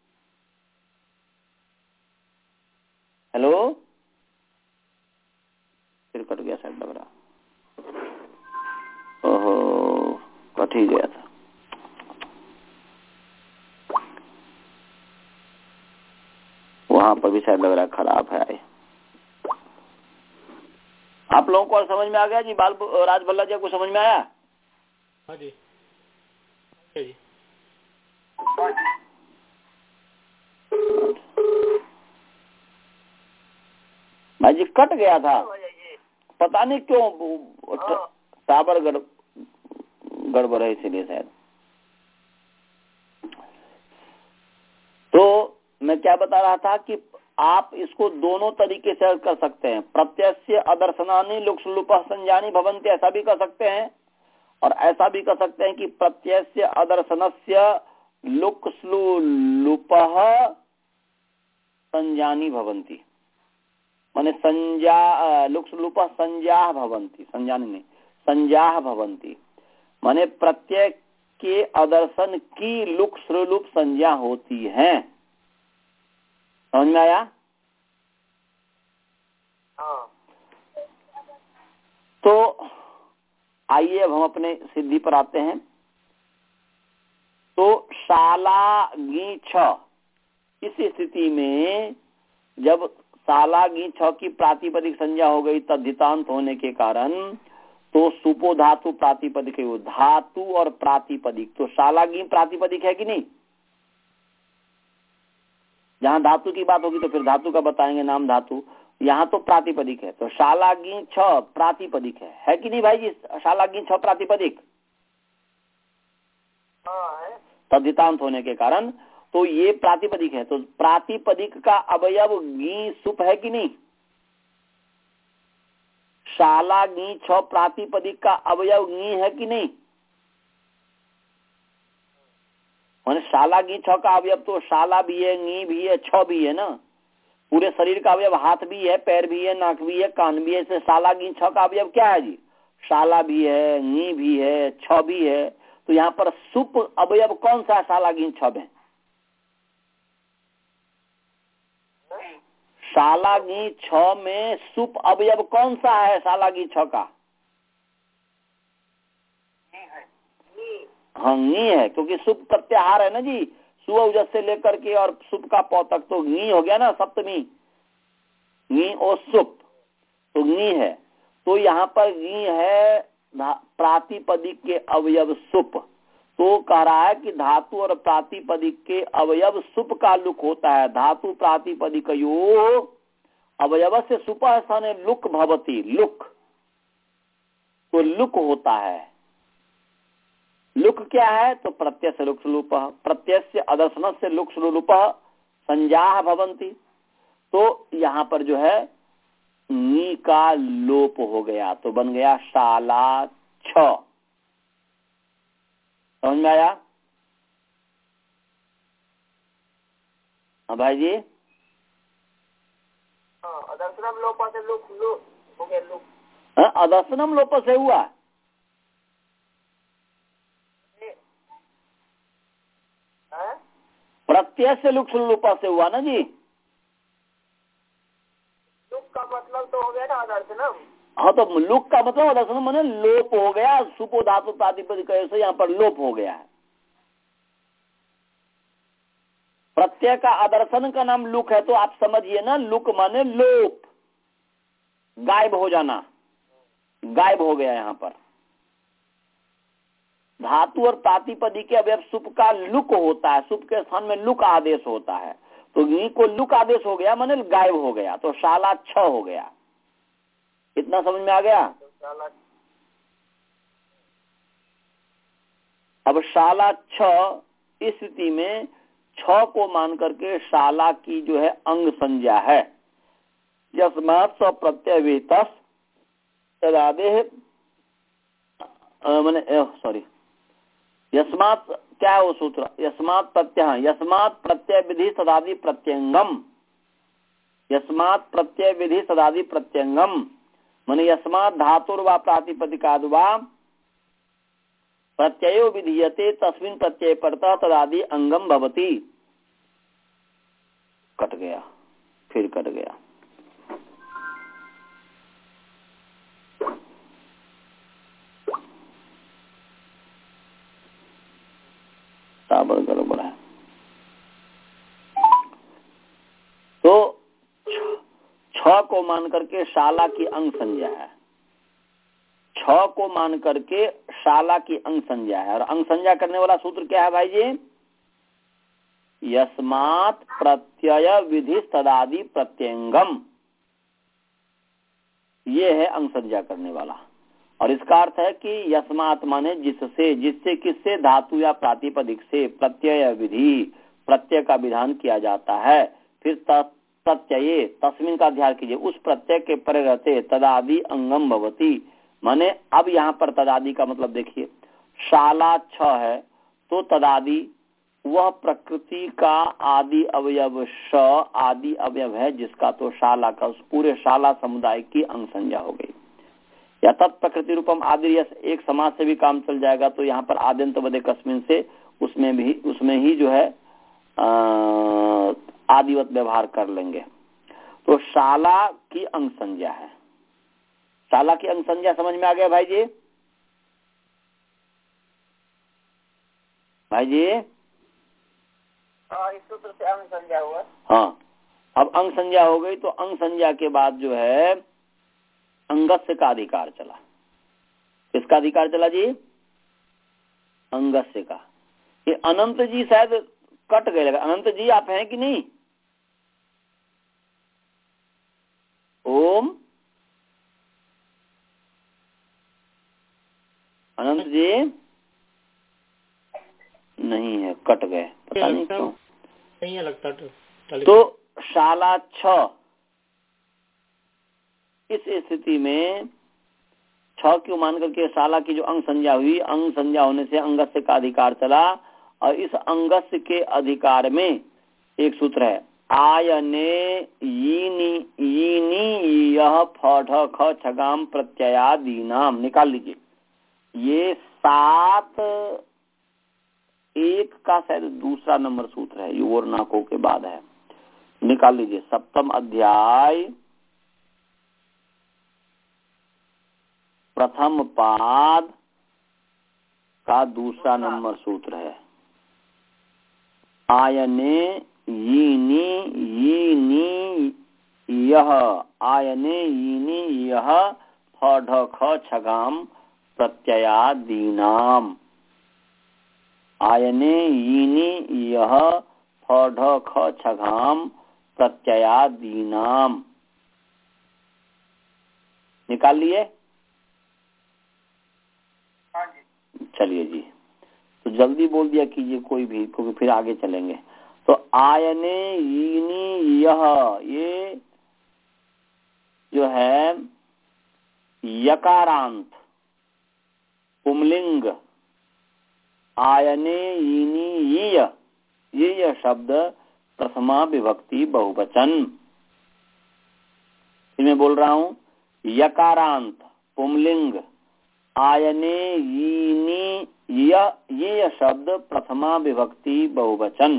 हेलो, फिर कट गया शायद लग रहा, ओहो कट ही गया था। वहां पर भी शायद लग रहा है खराब है। आप लोगों को समझ में आ गया जी? बाल राज भल्ला जी को समझ में आया? हाँ जी, हाँ जी। भाई जी कट गया था, पता नहीं क्यों, टावर गड़ गड़बड़ है इसलिए शायद। तो मैं क्या बता रहा था कि आप इसको दोनों तरीके से कर सकते हैं, प्रत्यय से अदर्शनानी लुक लुप संजानी भवंती, ऐसा भी कर सकते हैं, और ऐसा भी कर सकते हैं कि प्रत्यय से अदर्शनस्य लुक लुप संजानी भवंती, माने संजा लुक लुप संज्ञा भवंती, संजानी नहीं संज्ञा भवंती, माने प्रत्यय के अदर्शन की लुक लुप संज्ञा होती है। समझ में आया? हाँ। तो आइए अब हम अपने सिद्धि पर आते हैं। तो शाला गी छ, इस स्थिति में जब शाला गी छ की प्रातिपदिक संज्ञा हो गई तद्धितांत होने के कारण, तो सुपो धातु प्रातिपदिक है, धातु और प्रातिपदिक, तो शाला गी प्रातिपदिक है कि नहीं? जहां धातु की बात होगी तो फिर धातु का बताएंगे, नाम धातु, यहाँ तो प्रातिपदिक है, तो शाला गी छ प्रातिपदिक है, है कि नहीं भाई जी? शाला गी छ प्रातिपदिक तद्धितांत होने के कारण, तो ये प्रातिपदिक है, तो प्रातिपदिक का अवयव गी सुप है कि नहीं? शाला गी छ प्रातिपदिक का अवयव गी है कि नहीं? माने शाला गी छ का अवयव तो शाला भी है, गी भी है, छ भी है ना, पूरे शरीर का अवयव हाथ भी है, पैर भी है, नाक भी है, कान भी है, इससे शाला गी छ का अवयव क्या है जी? शाला भी है, गी भी है, छ भी है, तो यहाँ पर सुप अवयव कौन सा है शाला गी छ में? शाला गी छ में सुप अवयव कौन सा है शाला गी छ का? हाँ गी है, क्योंकि सुप प्रत्याहार है ना जी, सुअ से लेकर के और सुप का पौ तक, तो गी हो गया ना, सप्तमी गी और सुप, तो गी है, तो यहाँ पर गी है प्रातिपदिक के अवयव सुप, तो कह रहा है कि धातु और प्रातिपदिक के अवयव सुप का लुक होता है, धातु प्रातिपदिक यो अवयव से सुप स्थाने लुक भवती, लुक, तो लुक होता है। लुक क्या है? तो प्रत्यय से लुक लुप, प्रत्यय से अदर्शन से लुक लुप संज्ञा भवंती, तो यहाँ पर जो है नी का लोप हो गया, तो बन गया शाला छ। समझ में आया? हाँ भाई जी, अदर्शनम लोप से लुक लुक हो गया, लुक अदर्शनम लोप से हुआ, प्रत्यय से लुक लुप से हुआ ना जी। लुक का मतलब तो हो गया ना अदर्शनम। हाँ, तो लुक का मतलब अदर्शनम माने लोप हो गया, सुपो धातु प्रातिपदिक से यहाँ पर लोप हो गया है। प्रत्यय का आदर्शन का नाम लुक है, तो आप समझिए ना, लुक माने लोप, गायब हो जाना, गायब हो गया यहाँ पर। धातु और प्रातिपदिक के अवयव सुप का लुक होता है, सुप के स्थान में लुक आदेश होता है, तो नी को लुक आदेश हो गया माने गायब हो गया, तो शाला छ हो गया। इतना समझ में आ गया? अब शाला छ, इस स्थिति में छ को मान करके शाला की जो है अंग संज्ञा है। यस्मात् स प्रत्यय तदादेह मैंने सॉरी यस्मात् क्या है वो सूत्र, यस्मात् प्रत्यय, यस्मात् प्रत्यय विधि सदादि प्रत्यंगम, यस्मात् प्रत्यय विधि सदादि प्रत्यंगम माने यस्मात् धातुर वा प्रातिपदिकाद् वा प्रत्ययो विधीयते तस्मिन् प्रत्यय परतः तदादि अंगम भवति। कट गया, फिर कट गया। ताबड़ गड़बड़ है। तो छ को मान करके शाला की अंग संज्ञा है, छ को मान करके शाला की अंग संज्ञा है। और अंग संज्ञा करने वाला सूत्र क्या है भाई जी? यस्मात् प्रत्यय विधि तदादि प्रत्यंगम, ये है अंग संज्ञा करने वाला। और इसका अर्थ है कि यस्मात् माने जिससे, जिससे किससे, धातु या प्रातिपदिक से प्रत्यय विधि, प्रत्यय का विधान किया जाता है। फिर प्रत्यय, तस्मिन का ध्यान कीजिए, उस प्रत्यय के परे रहते तदादि अंगम भवति, माने अब यहाँ पर तदादि का मतलब देखिए, शाला छ है तो तदादि वह प्रकृति का आदि अवयव श आदि अवयव है, जिसका तो शाला का, उस पूरे शाला समुदाय की अंग संज्ञा हो गई। या तत्प्रकृति रूपम आदि यस, एक समाज से भी काम चल जाएगा, तो यहाँ पर आद्यंत वदे कस्मिन से उसमें भी उसमें ही जो है आदिवत व्यवहार कर लेंगे। तो शाला की अंग संज्ञा है। शाला की अंग संज्ञा समझ में आ गया भाई जी? भाई जी हाँ, इस सूत्र से अंग संज्ञा हुआ। हाँ, अब अंग संज्ञा हो गई, तो अंग संज्ञा के बाद जो है अंगस्य का अधिकार चला। किसका अधिकार चला जी? अंगस्य का। ये अनंत जी शायद कट गए लगा। अनंत जी आप हैं कि नहीं? ओम अनंत जी नहीं है, कट गए, पता नहीं क्यों। नहीं है लगता तो। तो शाला छ, इस स्थिति में छ क्यों मान करके शाला की जो अंग संज्ञा हुई, अंग संज्ञा होने से अंगस्य का अधिकार चला। और इस अंगस्य के अधिकार में एक सूत्र है, आयने यीनी यीनी यह फठ ख छगाम प्रत्ययादीनाम। निकाल लीजिए, ये सात एक का शायद दूसरा नंबर सूत्र है, योर नाको के बाद है। निकाल लीजिए, सप्तम अध्याय प्रथम पाद का दूसरा नंबर सूत्र है। आयने यीनी यीनी यह, आयने यीनी यह फढ ख छगाम प्रत्ययादीनाम। आयने यीनी यह फढ ख छगाम प्रत्ययादीनाम। निकाल लिए? चलिए जी, तो जल्दी बोल दिया कीजिए कोई भी, क्योंकि फिर आगे चलेंगे। तो आयने यीनी यह, ये जो है यकारांत पुमलिंग, आयने यीनी यीय, ये यह शब्द प्रथमा विभक्ति बहुवचन। मैं बोल रहा हूं, यकारांत पुमलिंग आयने यीनी यह, ये शब्द प्रथमा विभक्ति बहुवचन।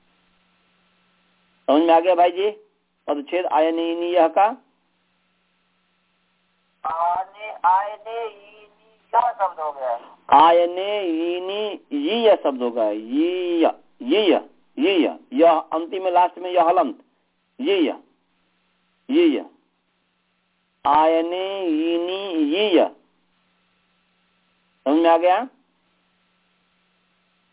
समझ में आ गया भाई जी? पदच्छेद आयने यीनी यह का, आने आयने यीनी यह शब्द हो गया। आयने यीनी यह शब्द होगा, ये ये ये यह अंतिम में लास्ट में यह हलंत, ये ये आयने यीनी ये। समझ में आ गया?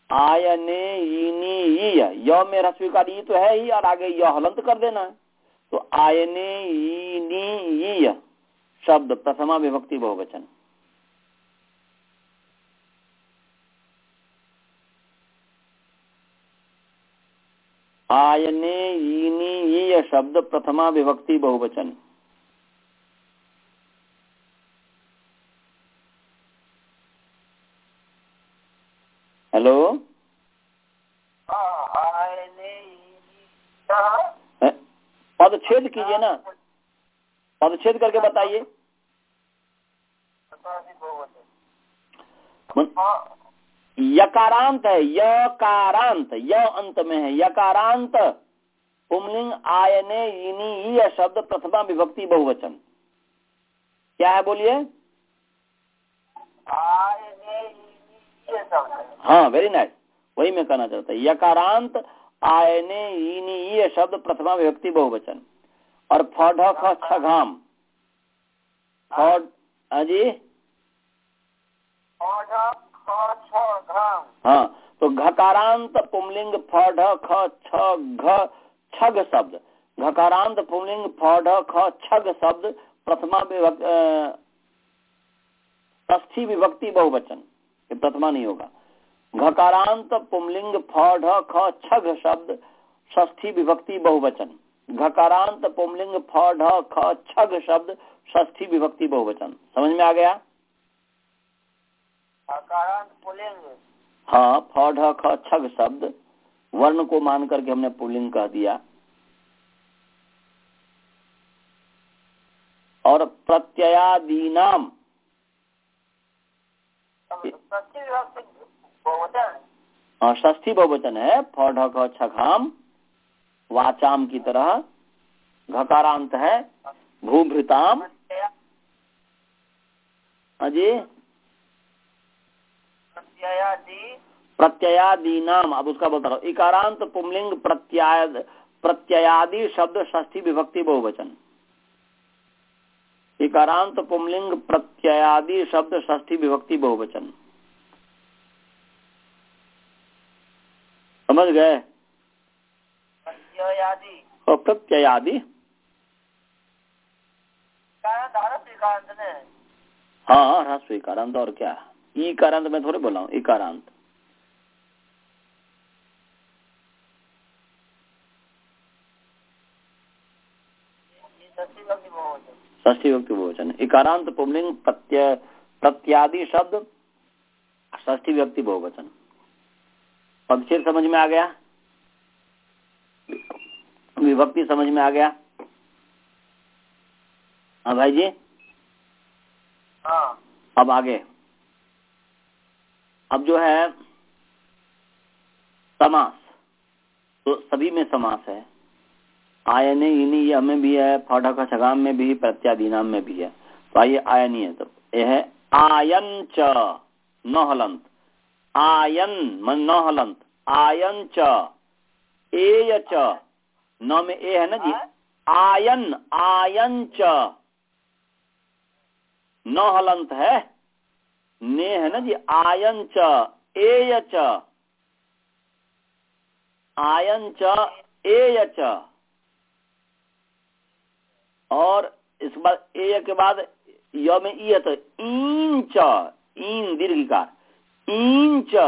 आयने ईनी ई, य में ह्रस्वीकार ई तो है ही और आगे य हलंत कर देना है। तो आयने ईनी ई शब्द प्रथमा विभक्ति बहुवचन। आयने ईनी ई शब्द प्रथमा विभक्ति बहुवचन। हेलो, पदच्छेद कीजिए ना, पदच्छेद करके बताइए। यकारांत है, यकारांत, य अंत में है, यकारांत पुंलिंग आयने ईनी ई शब्द प्रथमा विभक्ति बहुवचन। क्या है बोलिए? हाँ, वेरी नाइस, वही मैं कहना चाहता हूँ। यकारांत आयने ईनी ई शब्द प्रथमा विभक्ति बहुवचन। और फढ़ ख छ घाम, फढ़ अजी हाँ, तो घकारांत पुंलिंग फढ़ ख छ घ छग शब्द, घकारांत पुंलिंग फढ़ ख छग शब्द प्रथमा विभक्ति षष्ठी विभक्ति बहुवचन। ये प्रथमा नहीं होगा। घकारांत पुंलिंग फढ़ ख छग शब्द षष्ठी विभक्ति बहुवचन। घकारांत पुंलिंग फढ़ ख छग शब्द षष्ठी विभक्ति बहुवचन। समझ में आ गया? घकारांत पुल्लिंग, हाँ, फढ़ ख छग शब्द वर्ण को मान करके हमने पुल्लिंग कह दिया। और प्रत्ययादीनाम हाँ, षष्ठी बहुवचन है। फढ़ ख छघाम वाचाम की तरह। घकारांत है भूभृताम। अजी प्रत्ययादीनाम, अब उसका बोलता रहो। इकारांत पुंलिंग प्रत्याय प्रत्ययादि शब्द षष्ठी विभक्ति बहुवचन। इकारांत पुंलिंग प्रत्ययादि शब्द षष्ठी विभक्ति बहुवचन। समझ गए? प्रत्ययादि और प्रत्ययादि हाँ, ह्रस्व इकारांत। और क्या? ई कारांत मैं थोड़े बोला हूँ, इकारांत। षष्ठी विभक्ति बहुवचन। इकारांत पुंलिंग प्रत्यय प्रत्यादि शब्द षष्ठी विभक्ति बहुवचन। पदच्छेद समझ में आ गया? विभक्ति समझ में आ गया? हाँ भाई जी। हाँ। अब आगे, अब जो है समास, तो सभी में समास है। आयने ईनी यह में भी है, फढ़ ख छगाम में भी, प्रत्यादीनाम में भी है। तो आइए आयनीय, तो यह है आयन च न हलंत, आयन मन न हलंत, आयन च एय च, न में ए है ना जी, आयन आयन च न हलंत है, ने है ना जी, आयन च एय च, आयन च एय च। और इस बाद ए के बाद य में ई है, तो ईन च, ईन दीर्घिकार, ईन च।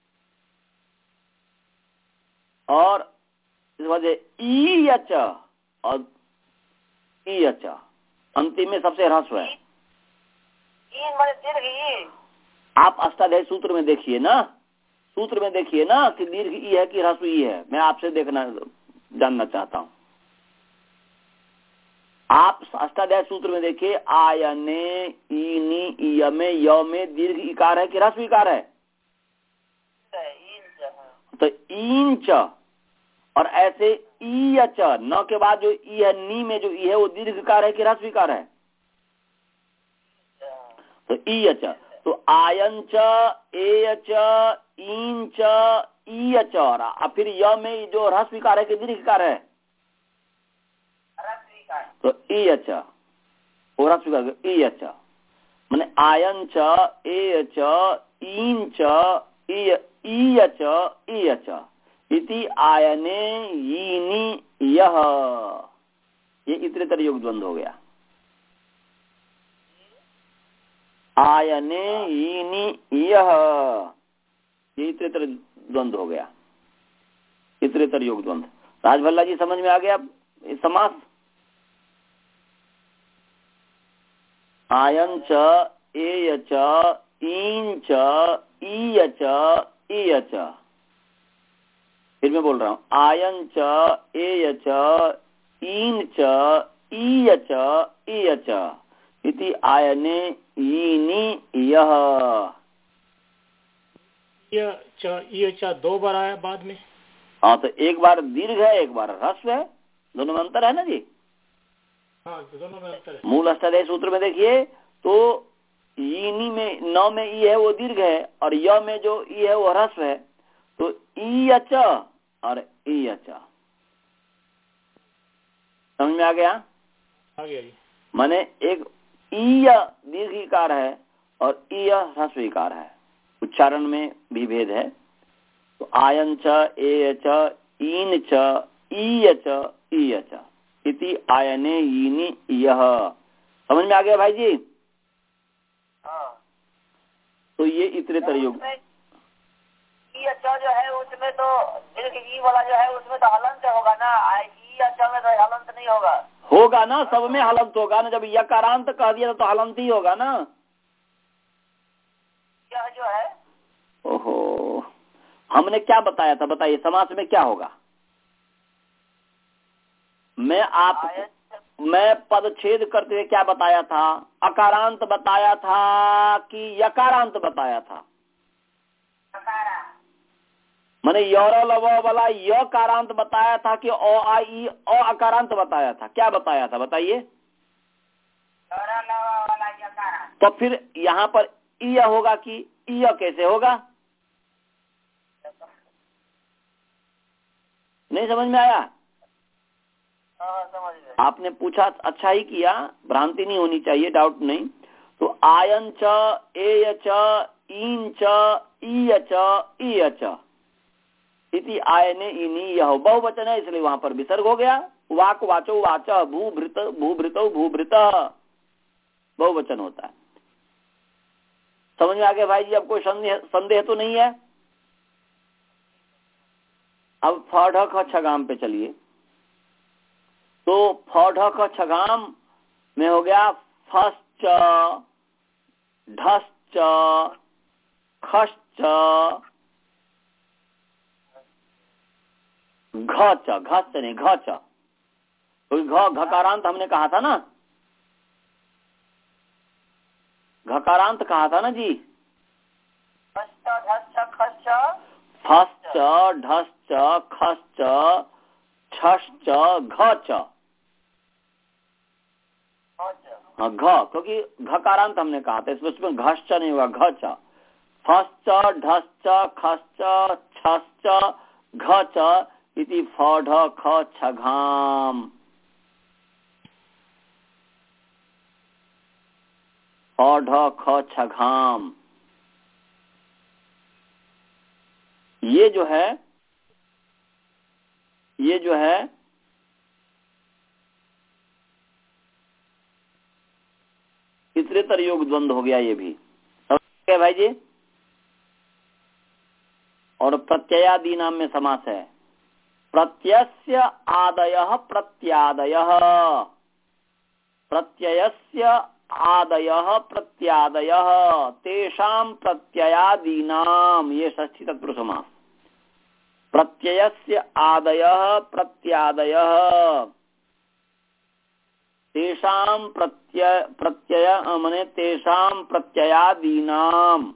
और इस बाद ई च और ई च, अंतिम में सबसे ह्रस्व है। आप अष्टाध्यायी सूत्र में देखिए ना, सूत्र में देखिए ना कि दीर्घ ई है कि ह्रस्व ई है। मैं आपसे देखना जानना चाहता हूं। आप अष्टाध्यायी सूत्र में देखिए, आयने ईनी ईय में य में दीर्घ इकार है कि ह्रस्व इकार है? तो ईन च। और ऐसे ई च, न के बाद जो ई है, नी में जो ई है वो दीर्घ इकार है कि ह्रस्व इकार है? तो ई च। तो आयन च ए च ईन च ई च। और फिर य में जो ह्रस्व इकार है कि दीर्घ इकार है? तो ई च, और ई च, माने आयन च ए च ईन च ई ईयच ईयच इति आयने यीनि यह, ये इतरेतर योग द्वंद्व हो गया। आयने यीनि यह, ये इतरेतर द्वंद्व हो गया, इतरेतर योग द्वंद्व। राजभल्ला जी समझ में आ गया इस समास? आयन च एय च ईन च ईय च ईय च, फिर मैं बोल रहा हूं, आयन च एय च ईन च ईय च ईय च इति आयने यीनि यह। य च य च दो बार आया बाद में। हाँ, तो एक बार दीर्घ है, एक बार ह्रस्व है, दोनों में अंतर है ना जी? हाँ, दोनों में अंतर है। मूल अष्टाध्यायी सूत्र में देखिए तो यीनि में न में ई है वो दीर्घ है, और य में जो ई है वो ह्रस्व है। तो ई अच और ई अच, समझ में आ गया? आ गया जी। माने एक ई दीर्घ इकार है और ई ह्रस्व इकार है, उच्चारण में भी भेद है। तो आयन च ए च ईन च ई च ई च इति आयने यीनि यह। समझ में आ गया भाई जी? हाँ। तो ये इतरेतर योग। ई अच्छा जो है उसमें तो ई वाला जो है उसमें तो हलंत होगा ना, ई अच्छा में तो हलंत नहीं होगा। होगा ना, सब में हलंत होगा ना, जब यकारांत कह दिया तो हलंत ही होगा ना। यह जो है, ओहो, हमने क्या बताया था, बताइए समास में क्या होगा? मैं आप मैं पदच्छेद करते हुए क्या बताया था? अकारांत बताया था कि यकारांत बताया था? मैंने योर लव वाला य कारांत बताया था कि ओ आई अ अकारांत बताया था? क्या बताया था बताइए? तो फिर यहाँ पर इ होगा कि इ कैसे होगा? नहीं समझ में आया? समझ गए। आपने पूछा, अच्छा ही किया, भ्रांति नहीं होनी चाहिए, डाउट नहीं। तो आयन च एय च ईन च ई च ई च इति आयने इनी यह, बहुवचन है इसलिए वहां पर विसर्ग हो गया। वाक वाचो वाच भूभृत भूभृतो भूभृत, बहुवचन होता है। समझ में आ गया भाई जी? अब कोई संदेह तो नहीं है? अब फढ़ ख छगाम पे चलिए। तो फढ़ ख छगाम में हो गया फश्च ढश्च खश्च घ घ नहीं घ च, तो घ घकारांत हमने कहा था ना, घकारांत कहा था ना जी। फश्च ढश्च खश्च छश्च घ च, हाँ घ, क्योंकि घकारांत हमने कहा था, इसमें उसमें घश्च नहीं हुआ, घ च। फश्च ढश्च खश्च छश्च घ च इति फढ़ ख छघाम, फढ़ ख छघाम। ये जो है ये जो है इतरेतर योग द्वंद्व हो गया, ये भी समझ गए भाई जी? और प्रत्ययादि नाम में समास है। प्रत्ययस्य आदयः प्रत्यादयः, प्रत्ययस्य आदयः प्रत्यादयः तेषां प्रत्ययादीनाम, ये षष्ठी तत्पुरुष समास। प्रत्ययस्य आदयः प्रत्यादयः तेषां प्रत्यय प्रत्यय माने तेषां प्रत्ययादीनाम,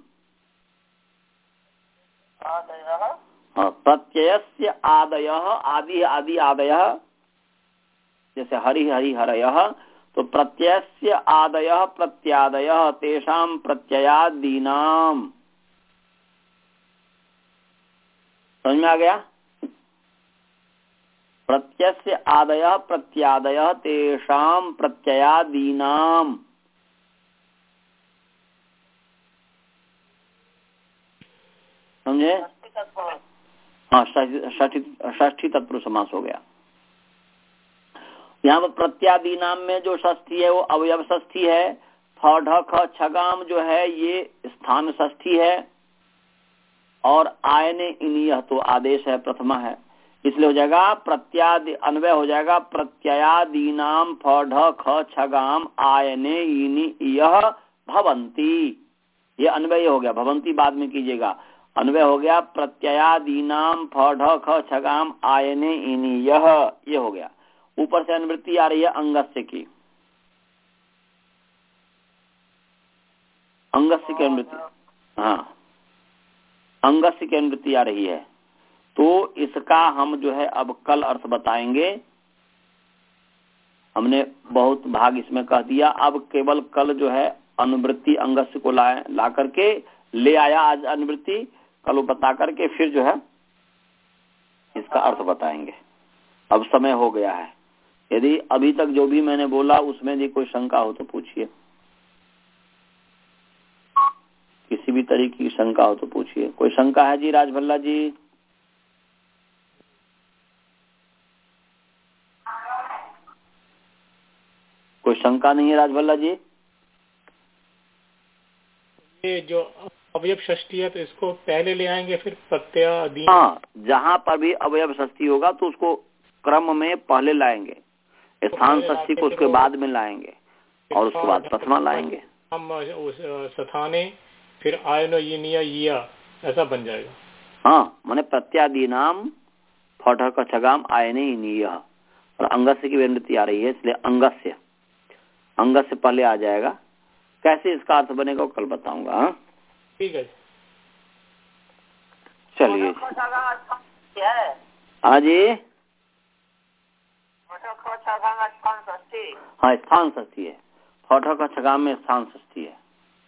प्रत्ययस्य आदयः, आदि आदि आदयः, जैसे हरि हरि हरयः, तो प्रत्ययस्य आदयः प्रत्यादयः तेषां प्रत्ययादीनाम। समझ में आ गया? प्रत्ययस्य आदयः प्रत्यादयः तेषां प्रत्ययादीनाम। समझे? तत्पुरुष। हाँ, षष्ठी षष्ठी तत्पुरुष समास हो गया। यहाँ पर प्रत्यादि नाम में जो षष्ठी है वो अवयव षष्ठी है। फ ढ ख छगाम जो है ये स्थान षष्ठी है, और आयने इन यह तो आदेश है, प्रथमा है, इसलिए हो जाएगा प्रत्यादि, अन्वय हो जाएगा प्रत्ययादि नाम फ ढ ख छगाम आयने इनि यह भवंती। ये अन्वय हो गया, भवंती बाद में कीजिएगा। अन्वय हो गया प्रत्ययादि नाम फ ढ ख छगाम आयने इनि यह, ये हो गया। ऊपर से अनुवृत्ति आ रही है अंगस्य की, अंगस्य की अनुवृत्ति, हाँ अंगस्य की अनुवृत्ति आ रही है। तो इसका हम जो है अब कल अर्थ बताएंगे। हमने बहुत भाग इसमें कह दिया, अब केवल कल जो है अनुवृत्ति अंगस्य को ला ला करके ले आया आज अनुवृत्ति, कल वो बता करके फिर जो है इसका अर्थ बताएंगे। अब समय हो गया है। यदि अभी तक जो भी मैंने बोला उसमें यदि कोई शंका हो तो पूछिए, किसी भी तरीके की शंका हो तो पूछिए। कोई शंका है जी राजभल्ला जी? कोई शंका नहीं है राजभल्ला जी? ये जो अवयव षष्ठी है तो इसको पहले ले आएंगे फिर प्रत्यादि? हाँ, जहाँ पर भी अवयव षष्ठी होगा तो उसको क्रम में पहले लाएंगे, स्थान षष्ठी को उसके बाद में लाएंगे, और उसके बाद प्रथमा लाएंगे। हम उस स्थाने फिर आयनो यिनिया यिया ऐसा बन जाएगा। हाँ, माने प्रत्यादि नाम फठ का छगाम आयने इनिया, और अंगस्य की विनती आ रही है, इसलिए अंगस्य अंगस्य पहले आ जाएगा। कैसे इसका अर्थ बनेगा कल बताऊंगा। ठीक है, चलिए। हाँ जी, हाँ स्थान षष्ठी है, फठ का छगाम में स्थान षष्ठी है।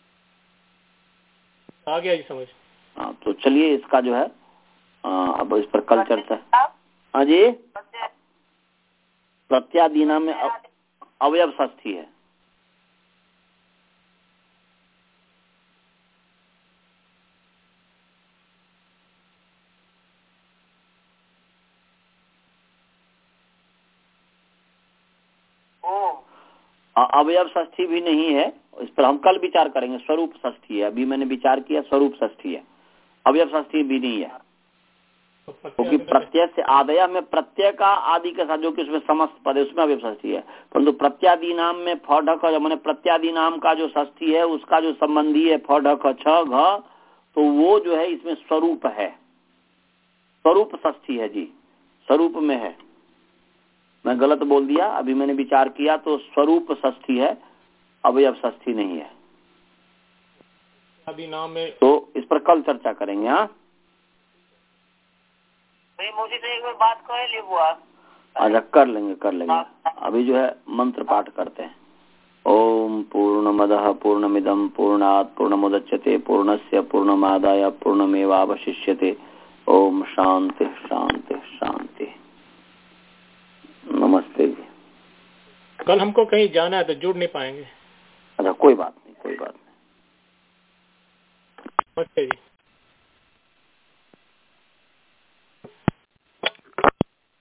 आ गया जी समझ। हाँ, तो चलिए इसका जो है आ, अब इस पर कल चर्चा। हाँ जी, प्रत्यादि नाम में अवयव षष्ठी है। अवयव षष्ठी भी नहीं है, इस पर हम कल विचार करेंगे। स्वरूप षष्ठी है, अभी मैंने विचार किया स्वरूप षष्ठी है, अवयव षष्ठी भी नहीं है। क्योंकि प्रत्यय से आदया में प्रत्यय का आदि के साथ जो कि उसमें समस्त पद है उसमें अवयव षष्ठी है, परंतु प्रत्यादि नाम में फ ढ ख मैंने प्रत्यादि नाम का जो षष्ठी है उसका जो संबंधी है फ ढ ख छ घ, तो वो जो है इसमें स्वरूप है, स्वरूप षष्ठी है जी, स्वरूप में है। मैं गलत बोल दिया, अभी मैंने विचार किया तो स्वरूप षष्ठी है, अवयव षष्ठी नहीं है। अभी नाम में तो इस पर कल चर्चा करेंगे। हाँ मुझे तो एक बार बात कर ले बुआ। अच्छा, कर लेंगे कर लेंगे। अभी जो है मंत्र पाठ करते हैं। ओम पूर्णमदः पूर्णमिदं पूर्णात् पूर्णमुदच्यते पूर्णस्य पूर्णमादाय पूर्णमेवावशिष्यते। ओम शांति शांति शांति। नमस्ते जी। कल हमको कहीं जाना है तो जुड़ नहीं पाएंगे। अच्छा, कोई बात नहीं, कोई बात नहीं। नमस्ते जी।